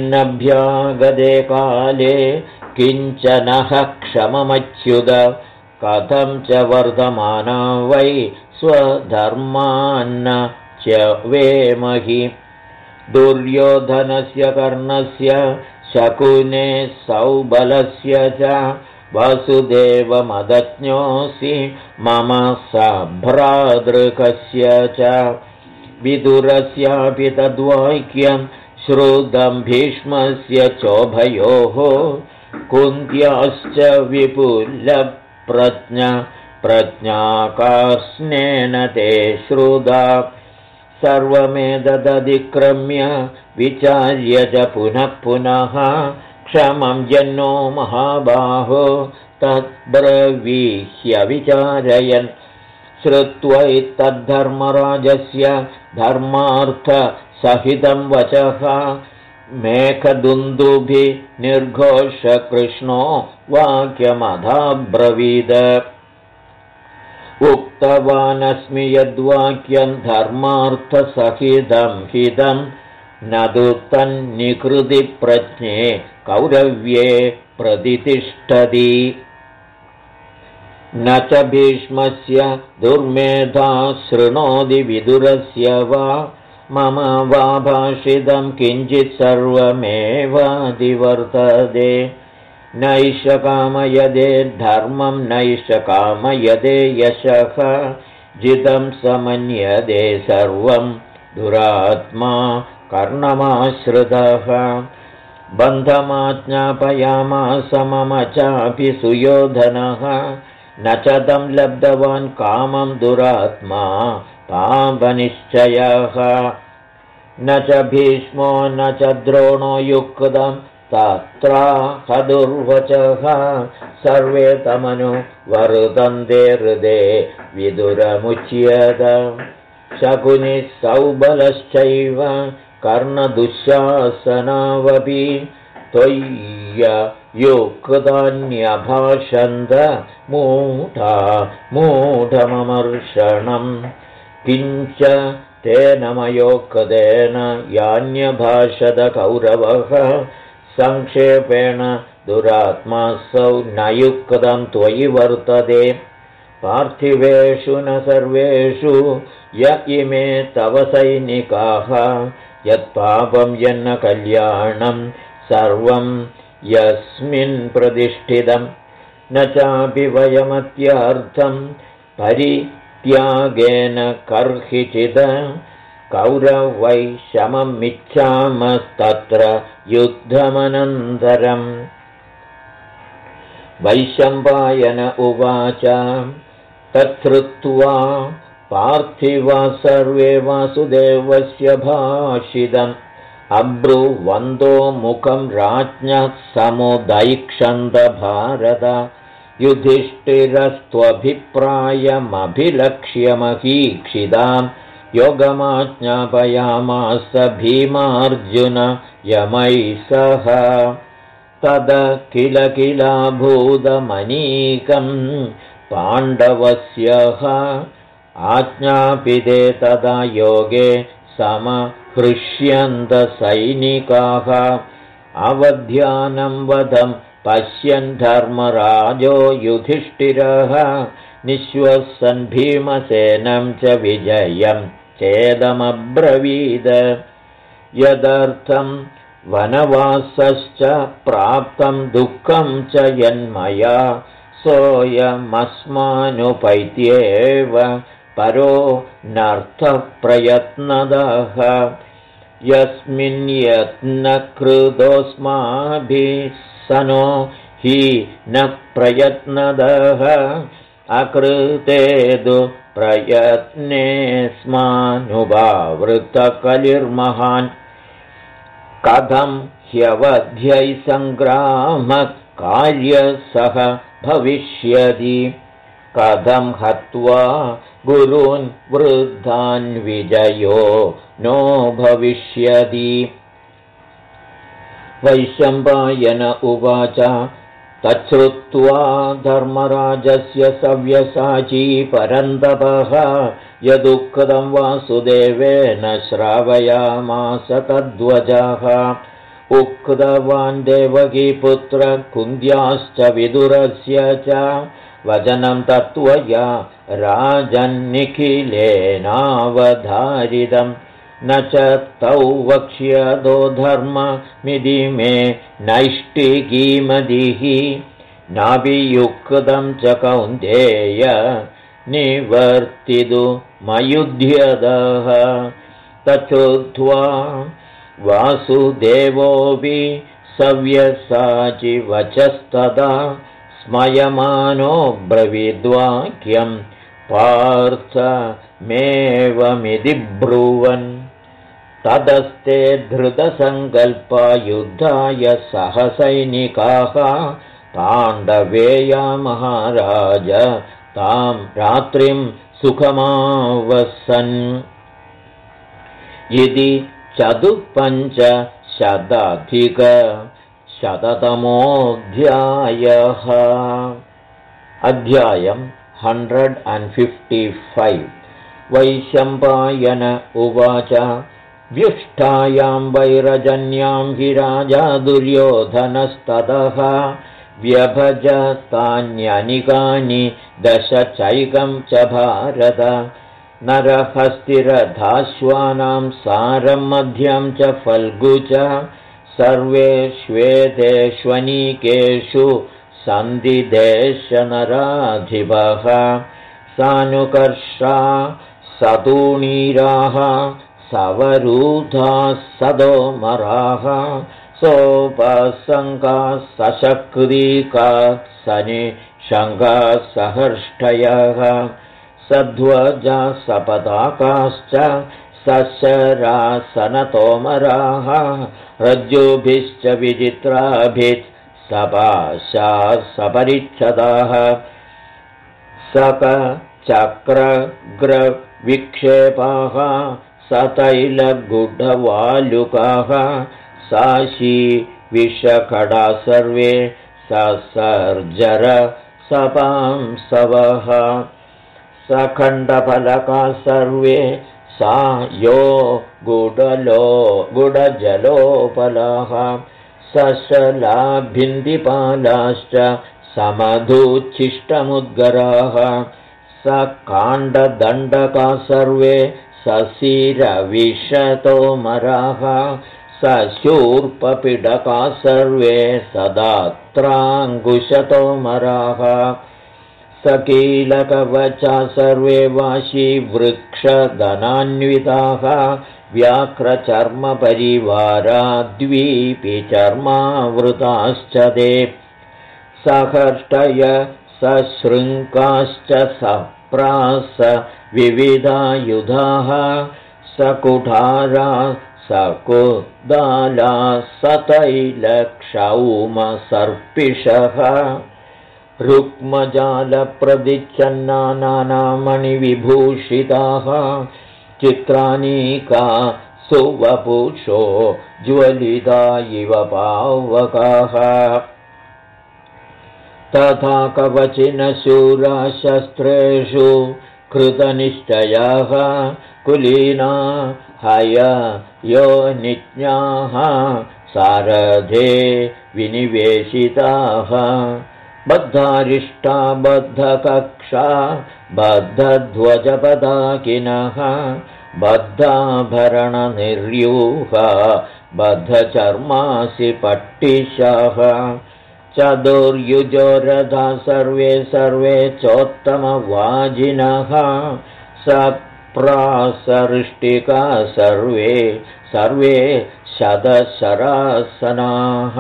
अस्मिन्नभ्यागते काले किञ्चनः क्षममच्युत कथं च वर्धमाना वै स्वधर्मान्न च वेमहि। दुर्योधनस्य कर्णस्य शकुने सौबलस्य च वसुदेवमदज्ञोऽसि मम सभ्रातृकस्य च। विदुरस्यापि तद्वाक्यं श्रुतं भीष्मस्य चोभयोः कुन्त्याश्च विपुलप्रज्ञाकार्ष्णेन ते श्रुता। सर्वमेतदतिक्रम्य विचार्य च पुनः पुनः क्षमं जन्नो महाबाहो तद्ब्रवीह्यविचारयन्। श्रुत्वैतद्धर्मराजस्य धर्मार्थसहितं वचः मेघदुन्दुभिर्निर्घोषकृष्णो वाक्यमधाब्रवीद। उक्तवानस्मि यद्वाक्यं धर्मार्थसहितं हितं न तु तन्निकृति प्रज्ञे कौरव्ये प्रतितिष्ठति। न च भीष्मस्य दुर्मेधा शृणोति विदुरस्य वा मम वा भाषितं किञ्चित् सर्वमेवादिवर्तते। नैष कामयदे धर्मं नैष कामयदे यशः जितं समन्यदे सर्वं दुरात्मा कर्णमाश्रितः। बन्धमाज्ञापयामास मम चापि सुयोधनः न च तं लब्धवान् कामं दुरात्मा पापनिश्चयः। न च भीष्मो न च द्रोणो युक्तं तत्राहदुर्वचः सर्वे तमनु वर्तन्ते हृदे विदुरमुच्यत। शकुनिः सौबलश्चैव कर्णदुःशासनावपि त्वय्युक्तान्यभाषन्त मूढममर्षणम्। किञ्च तेन मयोक्तेन यान्यभाषत कौरवः संक्षेपेण दुरात्मासौ न युक्तं त्वयि वर्तते। पार्थिवेषु न सर्वेषु य इमे तव सैनिकाः यत्पापं यन्न कल्याणं सर्वं यस्मिन् प्रतिष्ठितं। न चापि वयमत्यर्थं परित्यागेन कर्हिचित् कौरवै शममिच्छामस्तत्र युद्धमनन्तरम्। वैशम्पायन उवाच तच्छ्रुत्वा पार्थिवा सर्वे वासुदेवस्य भाषितम् अब्रुवन्दो मुखं राज्ञः समुदैक्षन्त भारत। युधिष्ठिरस्त्वभिप्रायमभिलक्ष्य महीक्षितां योगमाज्ञापयामास भीमार्जुन यमैः सह। तद किल किलाभूतमनीकं पाण्डवस्यः आज्ञापिते तदा योगे समहृष्यन्तसैनिकाः। अवध्यानं वधं पश्यन् धर्मराजो युधिष्ठिरः निःश्वसन् भीमसेनं च विजयं चेदमब्रवीद। यदर्थं वनवासश्च प्राप्तं दुःखं च यन्मया सोऽयमस्मानुपैत्येव परो नर्थप्रयत्नदः। यस्मिन् यत्नकृतोऽस्माभिः सनो हि न प्रयत्नदः अकृतेदु प्रयत्नेऽस्मानुभावृतकलिर्महान्। कथं ह्यवध्यैः सङ्ग्रामः कार्यसः भविष्यति कथं हत्वा गुरून् वृद्धान् विजयो नो भविष्यति। वैशम्पायन उवाच तच्छ्रुत्वा धर्मराजस्य सव्यसाची परन्तपः यदुक्तं वासुदेवेन श्रावयामास तद्वचः। उक्तवान् देवकीपुत्र कुन्द्याश्च विदुरस्य च वचनं तत्त्वया राजन्निखिलेनावधारितं न च तौ वक्ष्यदो धर्ममिति मे नैष्टिकीमदिः नाभियुक्तं च कौन्तेय निवर्तितुमयुध्यतः तच्छ्रुत्वा वासुदेवोऽपि सव्यसाचि वचस्तदा स्मयमानो ब्रवीद्वाक्यं पार्थमेवमिति ब्रुवन् तदस्ते धृतसङ्कल्पा युद्धाय सहसैनिकाः पाण्डवेया महाराज तां रात्रिं सुखमावसन् इति 4500तमोऽध्यायः अध्यायं 155 वैशम्पायन उवाच व्युष्टायां वैरजन्यां हि राजा दुर्योधनस्ततः व्यभजतान्यनिकानि 10 चैकं च भारत नरहस्तिरथाश्वानां सारं मध्यं च फल्गु च सर्वेष्वेतेष्वनीकेषु सन्धिदेशनराधिपः सानुकर्षा सतूणीराः सवरूधाः सदोमराः सोपसङ्गाः सशक्रीकाः सनिशङ्गाः सहर्ष्टयः सध्वजा सपताकाश्च सशरासनतोमराः रज्जुभिश्च विचित्राभिः सपाशाः सपरिच्छदाः सकचक्रग्रविक्षेपाः सतैलगुढवालुकाः साशी विषखडा सर्वे ससर्जर सपांसवः सखण्डफलका सर्वे सा यो गुडजलोपलाः सशलाभिन्दिपालाश्च समधुच्छिष्टमुद्गराः सकाण्डदण्डका सर्वे सशिरविशतोमराः सशूर्पपिडका सर्वे सदात्राङ्कुशतोमराः सकीलकवचा सर्वे वाशीवृक्षधनान्विताः व्याघ्रचर्मपरिवारा द्वीपिचर्मावृताश्च ते सहर्ष्टय सशृङ्काश्च सप्रास विविधायुधाः सकुठारा सकुदाला सतैलक्षौमसर्पिषः रुक्मजालप्रदिच्छन्ना नानामणिविभूषिताः चित्रानीका सुवपुषो ज्वलिता इव पावकाः तथा कवचिनशूरा शस्त्रेषु कृतनिश्चयाः कुलीना हययो निज्ञाः सारथे विनिवेशिताः बद्धारिष्टा बद्धकक्षा बद्धध्वजपदाकिनः बद्धाभरणनिर्यूहा बद्धचर्मासि पट्टिशाः चतुर्युजोरथा सर्वे चोत्तमवाजिनः सप्रासरिष्टिका सर्वे शतशरासनाः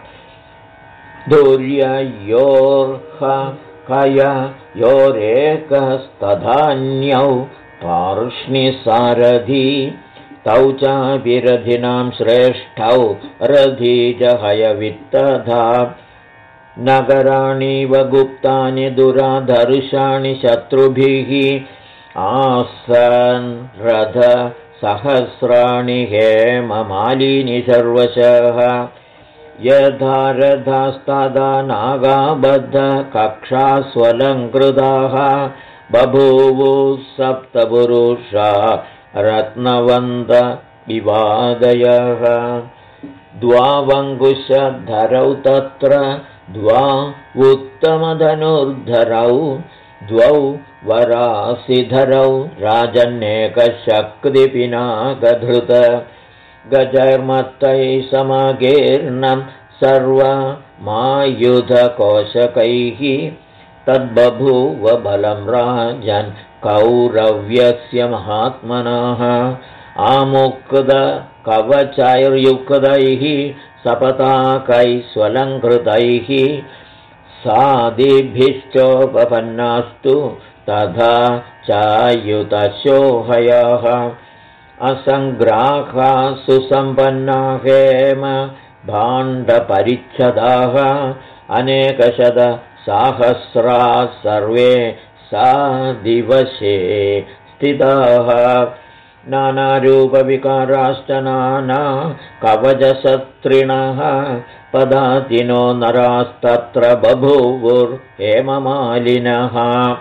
धुर्ययोर्हकयोरेकस्तधान्यौ पार्ष्णिसारथी तौ चाभिरथिनां श्रेष्ठौ रथीजहयवित्तधा नगराणि वगुप्तानि दुराधर्षाणि शत्रुभिः आसन् रथ सहस्राणि हेममालिनि सर्वशः यथा रथास्तदा नागाबद्ध कक्षास्वलङ्कृताः बभूवुः सप्तपुरुषा रत्नवन्त विवादयः द्वावङ्कुशधरौ तत्र द्वा उत्तमधनुर्धरौ द्वौ वरासिधरौ राजन्नेकशक्तिपिनाकधृत गजैर्मत्तैः समाकीर्णं सर्वमायुधकोशकैः तद्बभूव बलं राजन् कौरव्यस्य महात्मनः आमुक्तकवचैर्युक्तैः सपताकैः स्वलङ्कृतैः सादिभिश्चोपपन्नास्तु तथा चायुतशोहयः असङ्ग्राहा सुसम्पन्ना हेम भाण्डपरिच्छदाः अनेकशतसाहस्रा सर्वे सादिवशे स्थिताः नानारूपविकाराश्च नाना कवचशत्रिणः पदातिनो नरास्तत्र बभूवुर्हेममालिनः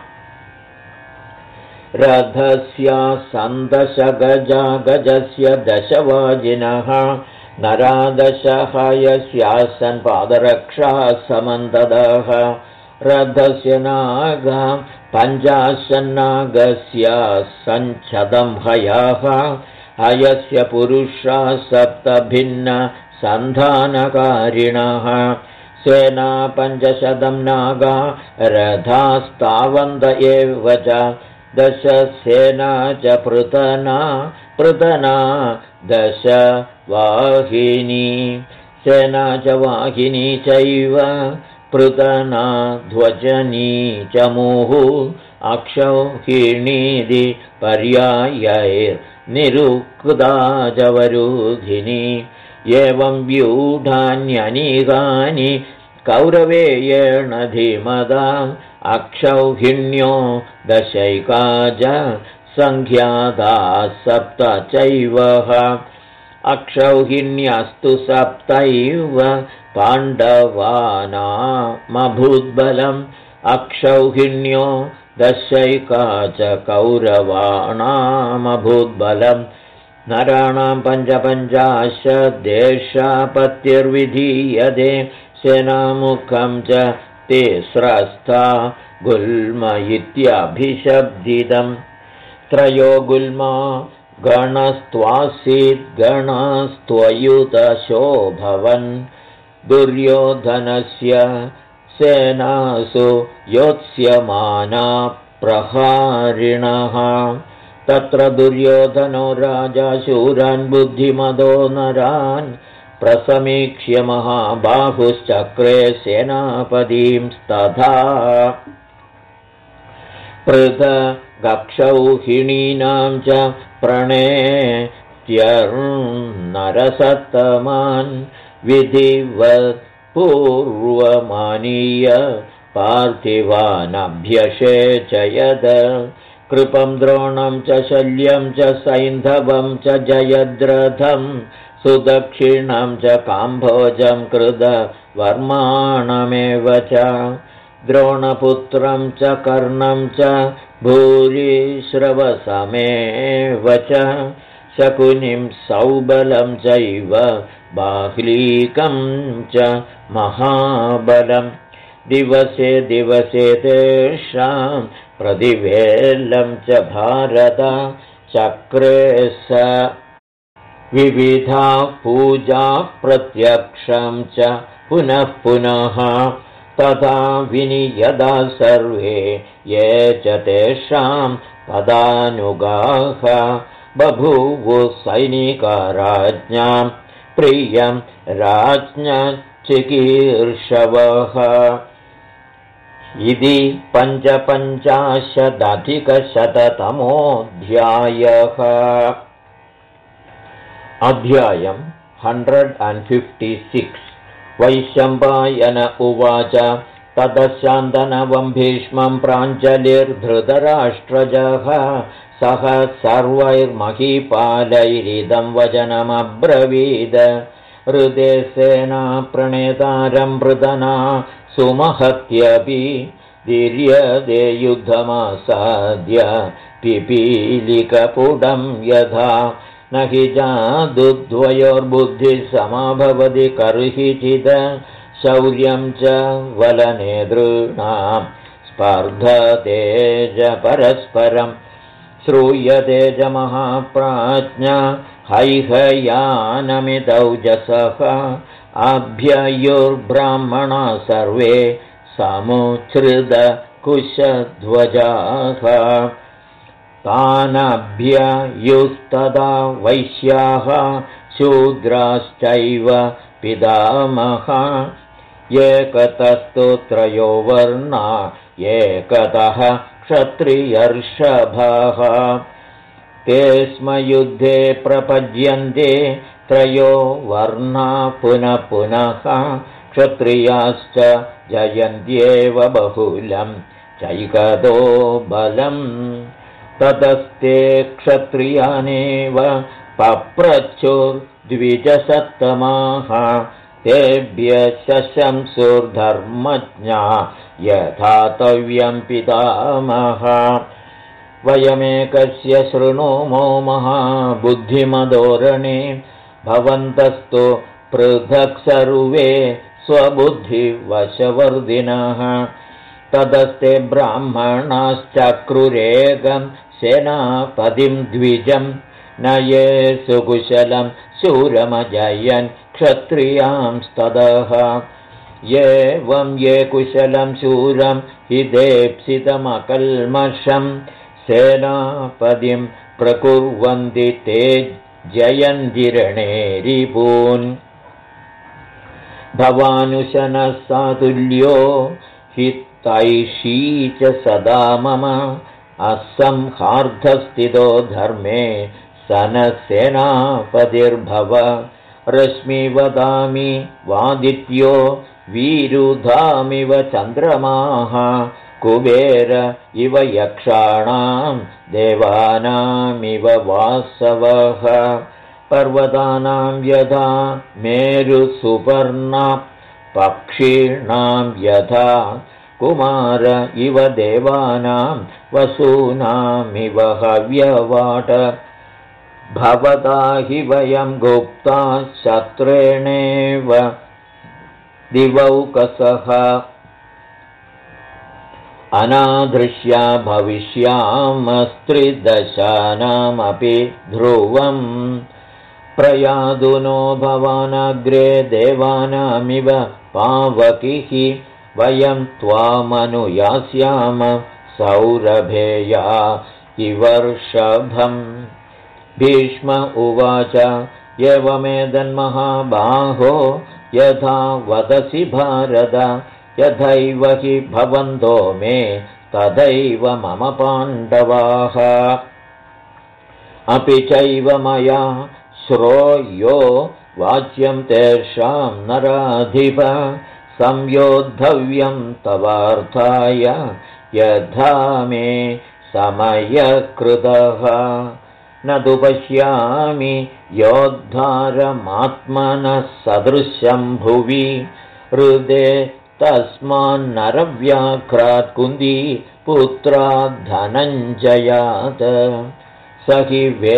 रथस्यासन्दशगजा गजस्य दशवाजिनः नरादशहयस्यासन् पादरक्षाः समन्ततः रथस्य नागा पञ्चाशन्नागस्य सञ्छदं हयाः हयस्य पुरुषाः सप्तभिन्न सन्धानकारिणः सेना 500 नागा रथास्तावन्त एव च 10 सेना च पृतना 10 वाहिनी सेना च वाहिनी चैव पृतना ध्वजनी च मुहुः अक्षौहिणीदि पर्यायैर्निरुक्ता च वरुधिनी एवं व्यूढान्यनीकानि कौरवेयेण धीमता अक्षौहिण्यो 10 च संख्याता 7 चैव अक्षौहिण्यास्तु 7 पाण्डवानामभूद्बलम् अक्षौहिण्यो 10 च कौरवाणामभूद्बलम् नराणां 55 देशापत्यर्विधीयते सेनामुखं च तिस्रस्था गुल्म इत्यभिशब्दितम् त्रयो गुल्मा गणस्त्वासीत् गणस्त्वयुतशोभवन् दुर्योधनस्य सेनासु योत्स्यमाना प्रहारिणः तत्र दुर्योधनो राजा शूरान् बुद्धिमदो नरान् प्रसमीक्ष्य महाबाहुश्चक्रे सेनापतींस्तथा पृथगक्षौहिणीनां च प्रणेत्यर्नरसत्तमान् विधिवत् पूर्वमानीय पार्थिवानभ्यषेचयद कृपं द्रोणं च शल्यं च सैन्धवं च जयद्रथं सुदक्षिणं च काम्भोजं कृतवर्माणमेव च द्रोणपुत्रं च कर्णं च भूरिश्रवसमेव च शकुनिं सौबलं चैव बाह्लीकं च महाबलं दिवसे दिवसे तेषां प्रतिवेलं च भारत चक्रे स विविधा पूजा प्रत्यक्षं च पुनः पुनः तथा विनियदा सर्वे ये च तेषां पदानुगाः बभूवुः सैनिकाराज्ञां प्रियं राज्ञा चिकीर्षवः इति 55-अधिकशततमोऽध्यायः अध्यायं 156 वैशम्पायन उवाच ततशान्तनवं भीष्मं प्राञ्जलिर्धृतराष्ट्रजः सह सर्वैर्महीपालैरिदं वचनमब्रवीद हृदे सेना प्रणेतारं पृतना सुमहत्यपि दीर्यते युद्धमासाद्य पिपीलिकपुडं यथा न हि जादुद्वयोर्बुद्धिः समा भवति कर्हिचिद शौर्यं च वलनेतॄणां स्पर्धते च परस्परं श्रूयते च महाप्राज्ञा हैहयानमितौजसः अभ्ययुर्ब्राह्मणा सर्वे समुच्छ्रितकुशध्वजाः तानभ्ययुस्तदा वैश्याः शूद्राश्चैव पितामहा एकतस्तु त्रयो वर्णा एकतः क्षत्रियर्षभाः ते स्म युद्धे प्रपद्यन्ते त्रयो वर्णा पुनः पुनः क्षत्रियाश्च जयन्त्येव बहुलं चैकतो बलम् ततस्ते क्षत्रियानेव पप्रच्छुर्द्विजसत्तमाः तेभ्यः शशंसुर्धर्मज्ञा यथातव्यं पितामह वयमेकस्य शृणुमो महाबुद्धिमदोरणे भवन्तस्तु पृथक् सर्वे स्वबुद्धिवशवर्धिनः ततस्ते ब्राह्मणाश्चक्रुरेकं सेनापतिं द्विजं न ये सुकुशलं शूरमजयन् क्षत्रियांस्ततः एवं ये कुशलं शूरं हिदेप्सितमकल्मषं सेनापतिं प्रकुर्वन्ति ते जयन्तिरणे रिपून् भवानुशनः सातुल्यो हि तैषी च सदा मम असंहार्धस्थितो धर्मे सनः सेनापतिर्भव रश्मिवदामि वादित्यो वीरुधामिव चन्द्रमाः कुबेर इव यक्षाणां देवानामिव वासवः पर्वतानां यथा मेरुसुपर्णा पक्षिणां यथा कुमार इव देवानां वसूनामिव हव्यवाट भवता हि वयं गुप्ता शत्रेणेव दिवौकसः अनादृश्या भविष्यामस्त्रिदशानामपि ध्रुवम् प्रयादुनो भवानग्रे देवानामिव पावकिः वयं त्वामनुयास्याम सौरभेया इवर्षभम् भीष्म उवाच एवमेदन्महाबाहो यथा वदसि भारत यथैव हि भवन्तो मे तथैव मम पाण्डवाः अपि चैव मया श्रोयो वाच्यं तेषां नराधिप संयोद्धव्यं तवार्थाय यथा मे समयकृतः न तु पश्यामि योद्धारमात्मनः सदृशं भुवि हृदे तस्मान्नरव्याघ्रात् कुन्ती पुत्रात् धनञ्जयात् स हि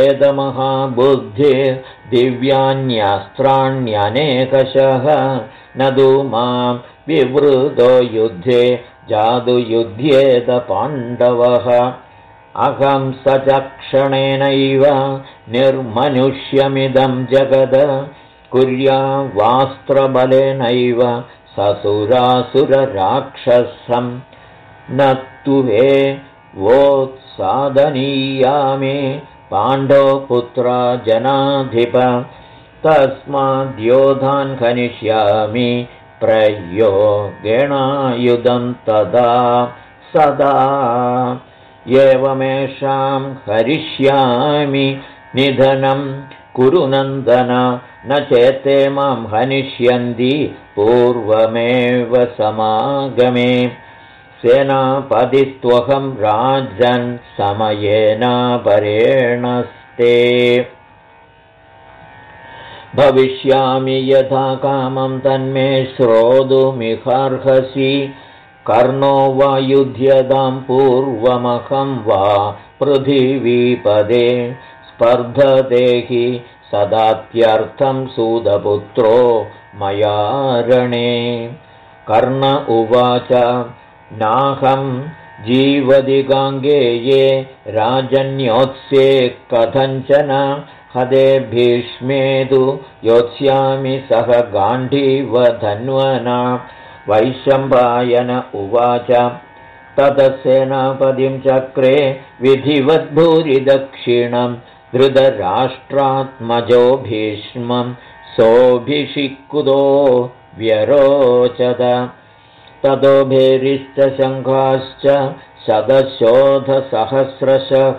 वेदमहाबुद्धिर्दिव्यान्यस्त्राण्यनेकशः न तु मां विवृतो युद्धे जादुयुध्येत पाण्डवः अहं सचक्षणेनैव निर्मनुष्यमिदं जगद कुर्या वास्त्रबलेनैव ससुरासुरराक्षसं न तु वे वोत्सादनीया मे पाण्डवपुत्रा जनाधिप तस्माद्योधान् खनिष्यामि प्रयोगेणायुधं तदा सदा एवमेषां हरिष्यामि निधनं कुरु नन्दन न चेते मां हनिष्यन्ति पूर्वमेव समागमे सेनापतिस्त्वहं राजन् समयेन परेणस्ते भविष्यामि यथा कामं तन्मे श्रोतुमिहार्हसि कर्णो वा युध्यतां पूर्वमहं वा पृथिवीपदे स्पर्धते हि सदात्यर्थं सूतपुत्रो मया रणे। कर्ण उवाच नाहं जीवदिगाङ्गेये राजन्योत्स्ये कथञ्चन हदे भीष्मेदु योत्स्यामि सह गाण्डीवधन्वना। वैशम्पायन उवाच ततः सेनापतिं चक्रे विधिवद्भूरिदक्षिणं धृतराष्ट्रात्मजो भीष्मं सोऽभिषिक्तो व्यरोचत। ततो भैरिश्च शङ्खाश्च शतशोधसहस्रशः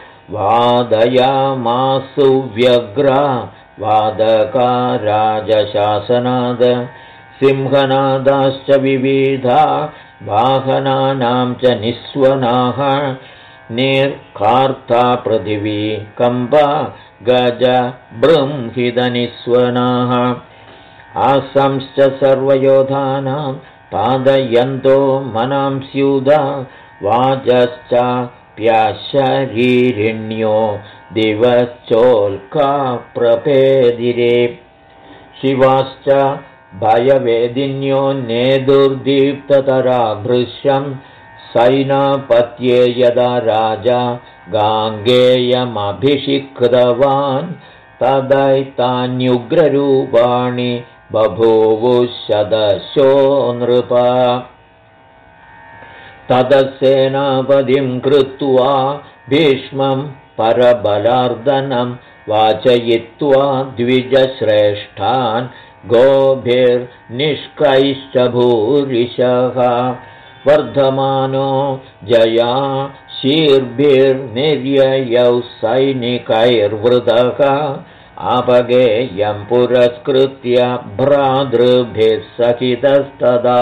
वादयामासुव्यग्रा वादका राजशासनाद। सिंहनादाश्च विविधा वाहनानां च निस्वनाः निर्कार्ता पृथिवी कम्पा गज बृंहितनिस्वनाः। आसंश्च सर्वयोधानां पादयन्तो मनांस्युधा वाजश्च प्याशरीरिण्यो दिवश्चोल्का प्रपेदिरे। शिवाश्च भयवेदिन्यो नेदुर्दीप्ततरा भृश्यं सैनापत्ये यदा राजा गाङ्गेयमभिषिक्तवान् तदैतान्युग्ररूपाणि बभूवुशदशो नृप। तदसेनापतिं कृत्वा भीष्मं परबलार्दनं वाचयित्वा द्विजश्रेष्ठान् गोभिर्निष्कैश्च भूरिशः वर्धमानो जया शीर्भिर्निर्ययौ सैनिकैर्वृतः अपगेयं पुरस्कृत्य भ्रातृभिः सहितस्तदा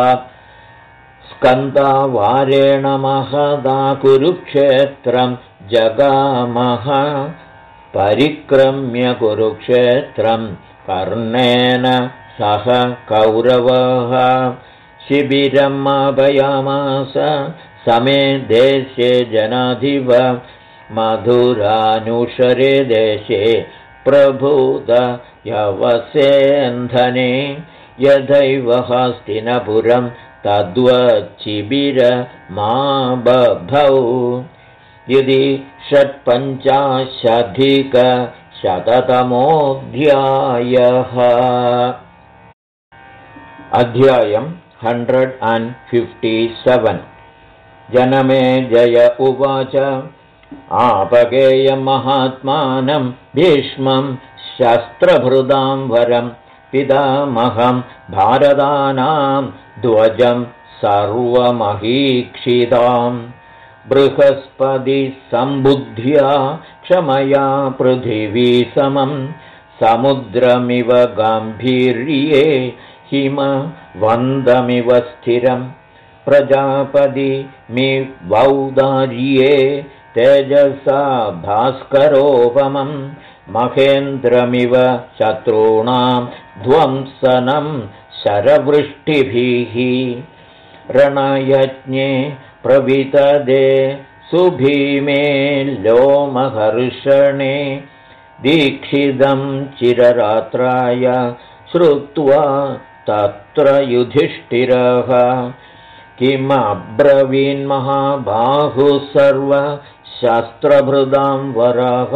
स्कन्धावारेण महदा कुरुक्षेत्रं जगामः परिक्रम्य कुरुक्षेत्रं कर्णेन सह कौरवः शिबिरम् आभयामास समे देशे जनाधिव मधुरानुषरे देशे प्रभूत यवसेन्धने यथैव हस्तिनपुरं तद्वच्चिबिरमाबभौ यदि 150 अध्यायम् 157 जनमेजय उवाच आपगेयं महात्मानं भीष्मं शस्त्रभृदां वरं पितामहं भारतानां ध्वजं सर्वमहीक्षिताम् बृहस्पति सम्बुद्ध्या क्षमया पृथिवी समं समुद्रमिव गाम्भीर्ये हिमवन्दमिव स्थिरं प्रजापतिमिवौदार्ये तेजसा भास्करोपमं महेन्द्रमिव शत्रूणां ध्वंसनं शरवृष्टिभिः रणयज्ञे प्रवितदे सुभीमे लोमहर्षणे दीक्षितं चिररात्राय श्रुत्वा तत्र युधिष्ठिरः किमब्रवीन्महाबाहुः सर्वशस्त्रभृदां वरः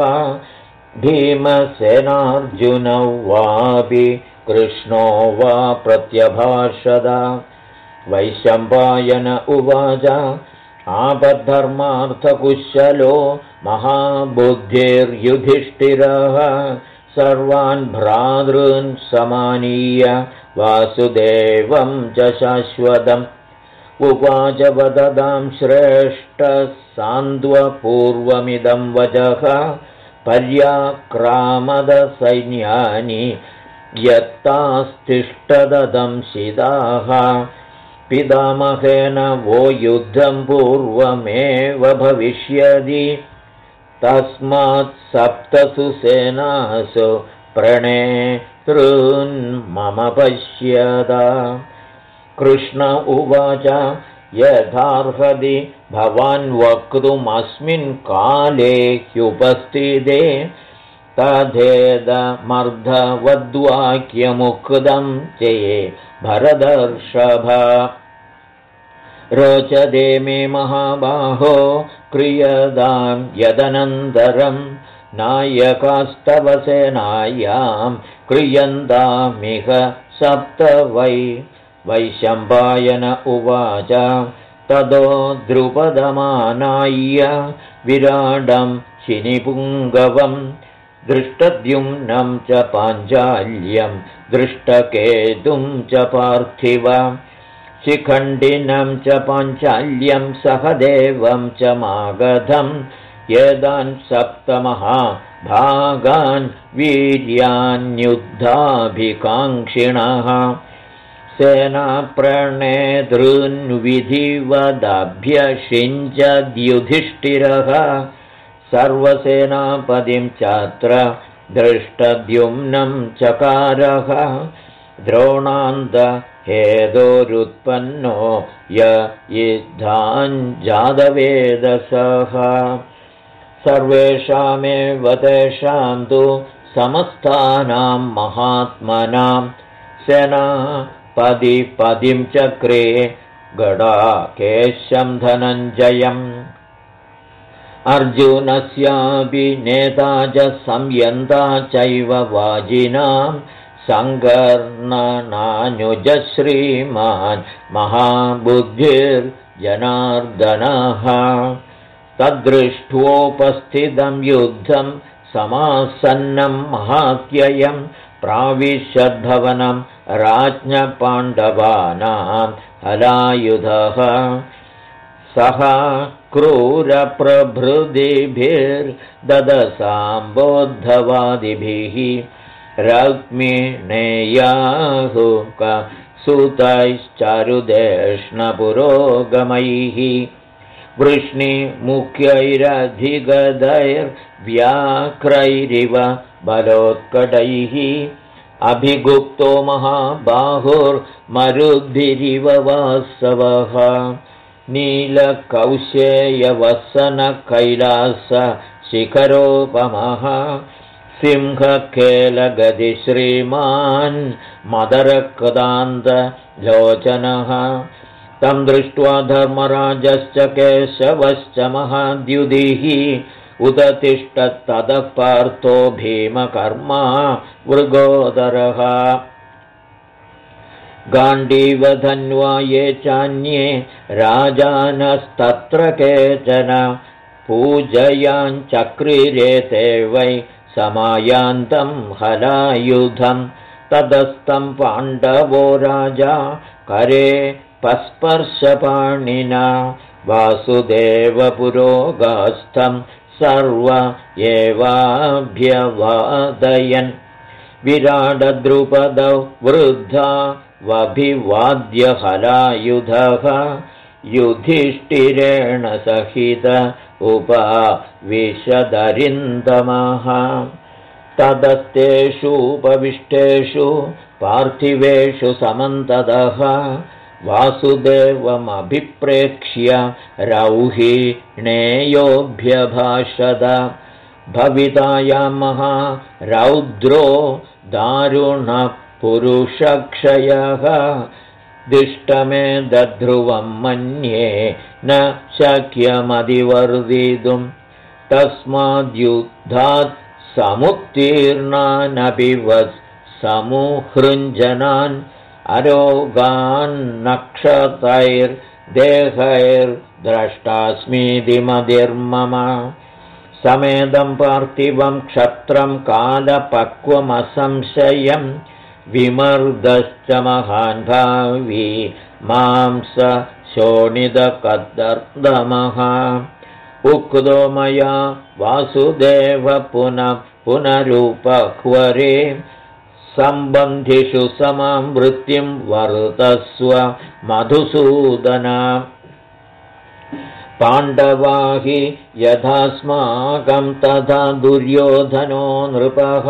भीमसेनार्जुनौ वापि कृष्णो वा प्रत्यभाषद वैशम्पायन उवाच आपद्धर्मार्थकुशलो महाबुद्धिर्युधिष्ठिरः सर्वान् भ्रातॄन् समानीय वासुदेवं च शाश्वतम् उवाच वदतां श्रेष्ठः सान्द्वपूर्वमिदं वचः पर्याक्रामदसैन्यानि यत्तास्तिष्ठदंशिताः पितामहेन वो युद्धं पूर्वमेव भविष्यति तस्मात् सप्तसु सेनासु प्रणेतॄन्मम पश्यत कृष्ण उवाच यथार्हति भवान् वक्तुमस्मिन् काले ह्युपस्थिते तथेदमर्धवद्वाक्यमुक्तं चे भरतर्षभ रोचते मे महाबाहो क्रियतां यदनन्तरं नायकास्तव सेनायां क्रियन्तामिह सप्त वै वैशम्पायन उवाच ततो द्रुपदमानाय्य विराडं शिनिपुङ्गवं दृष्टद्युम्नं च पाञ्चाल्यं दृष्टकेतुं च पार्थिव शिखण्डिनं च पाञ्चाल्यं सहदेवं च मागधं एतान् सप्तमहाभागान् वीर्यान्युद्धाभिकाङ्क्षिणः सेनाप्रणेतृन्विधिवदभ्यषिञ्चद्युधिष्ठिरः सर्वसेनापतिं चात्र दृष्टद्युम्नं चकारः द्रोणान्त हेतोरुत्पन्नो य युद्धाञ्जातवेदसः सर्वेषामेव तेषां तु समस्तानां महात्मनां सेनापतिपदिं चक्रे गडाकेशं धनञ्जयम् अर्जुनस्यापि नेता च संयन्ता चैव वाजिनां सङ्कर्णनानुजश्रीमान् महाबुद्धिर्जनार्दनः तद्दृष्ट्वोपस्थितं युद्धं समासन्नं महात्ययं प्राविशद्भवनं राज्ञपाण्डवानां हलायुधः सः क्रूरप्रभृतिभिर्ददसाम्बोद्धवादिभिः रग्मिणेयाहुकसुतैश्चारुदेष्णपुरोगमैः वृष्णिमुख्यैरधिगदैर्व्याघ्रैरिव बलोत्कटैः अभिगुप्तो महाबाहुर्मरुद्भिरिव वासवः नीलकौशेयवसनकैलासशिखरोपमः सिंहखेलगतिश्रीमान् मदरकृतान्तलोचनः तं दृष्ट्वा धर्मराजश्च केशवश्च महाद्युतिः उदतिष्ठत्ततः पार्थो भीमकर्मा मृगोदरः गाण्डीवधन्वा ये चान्ये राजानस्तत्र केचन पूजयाञ्चक्रिरे ते वै समायान्तं हलायुधं तदस्तं पाण्डवो राजा करे पस्पर्शपाणिना वासुदेवपुरोगास्थं सर्व एवाभ्यवादयन् विराडद्रुपदौ वृद्धा वभिवाद्य हलायुधः युधिष्ठिरेण सहित उपविशदरिन्दमः तदस्तेषु उपविष्टेषु पार्थिवेषु समन्ततः वासुदेवमभिप्रेक्ष्य रौहिणेयोऽभ्यभाषत भवितायां महारौद्रो दारुणपुरुषक्षयः दिष्टमे दध्रुवं मन्ये न शक्यमधिवर्धितुं तस्माद्युद्धात् समुत्तीर्णानपि वत् समुहृञ्जनान् अरोगान्नक्षतैर्देहैर्द्रष्टास्मीति मतिर्मम समेदं पार्थिवं क्षत्रं कालपक्वमसंशयं विमर्दश्च महान् भावी मांस शोणितकदर्दमः उक्तो मया वासुदेव पुनः पुनरुपह्वरे सम्बन्धिषु समां वृत्तिं वर्तस्व मधुसूदन पाण्डवा हि यथास्माकं तथा दुर्योधनो नृपः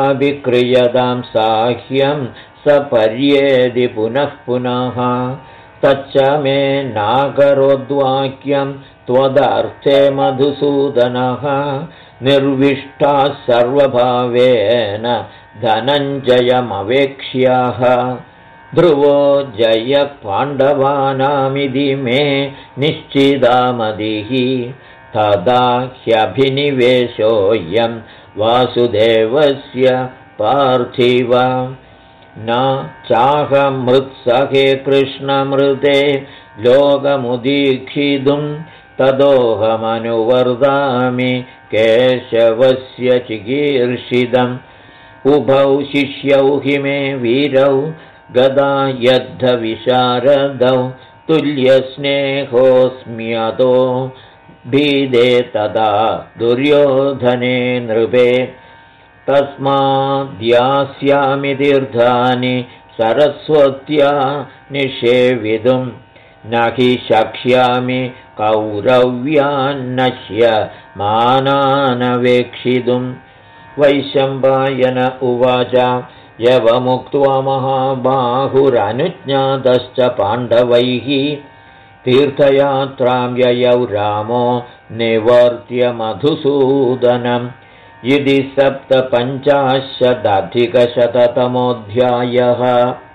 तस्याभिक्रियतां साह्यं सपर्येदि पुनः पुनः तच्च मे नाकरोद्वाक्यं त्वदर्थे मधुसूदनः निर्विष्टाः सर्वभावेन धनञ्जयमवेक्ष्याः ध्रुवो जय पाण्डवानामिति मे निश्चिदामदिः तदा ह्यभिनिवेशोऽयं वासुदेवस्य पार्थिव न चाहमृत्सखे कृष्णमृते लोकमुदीक्षितुं तदोऽहमनुवर्धामि केशवस्य चिकीर्षितम् उभौ शिष्यौ हि मे वीरौ गदायद्धविशारदौ तुल्यस्नेहोऽस्म्यतो भीदे तदा दुर्योधने नृपे तस्माद्यास्यामि तीर्थानि सरस्वत्या निषेवितुं न हि शक्ष्यामि कौरव्यान्नश्य मानानवेक्षितुं वैशम्पायन उवाच यवमुक्त्वा महाबाहुरनुज्ञातश्च पाण्डवैः तीर्थयात्रां ययौ रामो निवर्त्य मधुसूदनम् इति 755 अधिकशततमोऽध्यायः।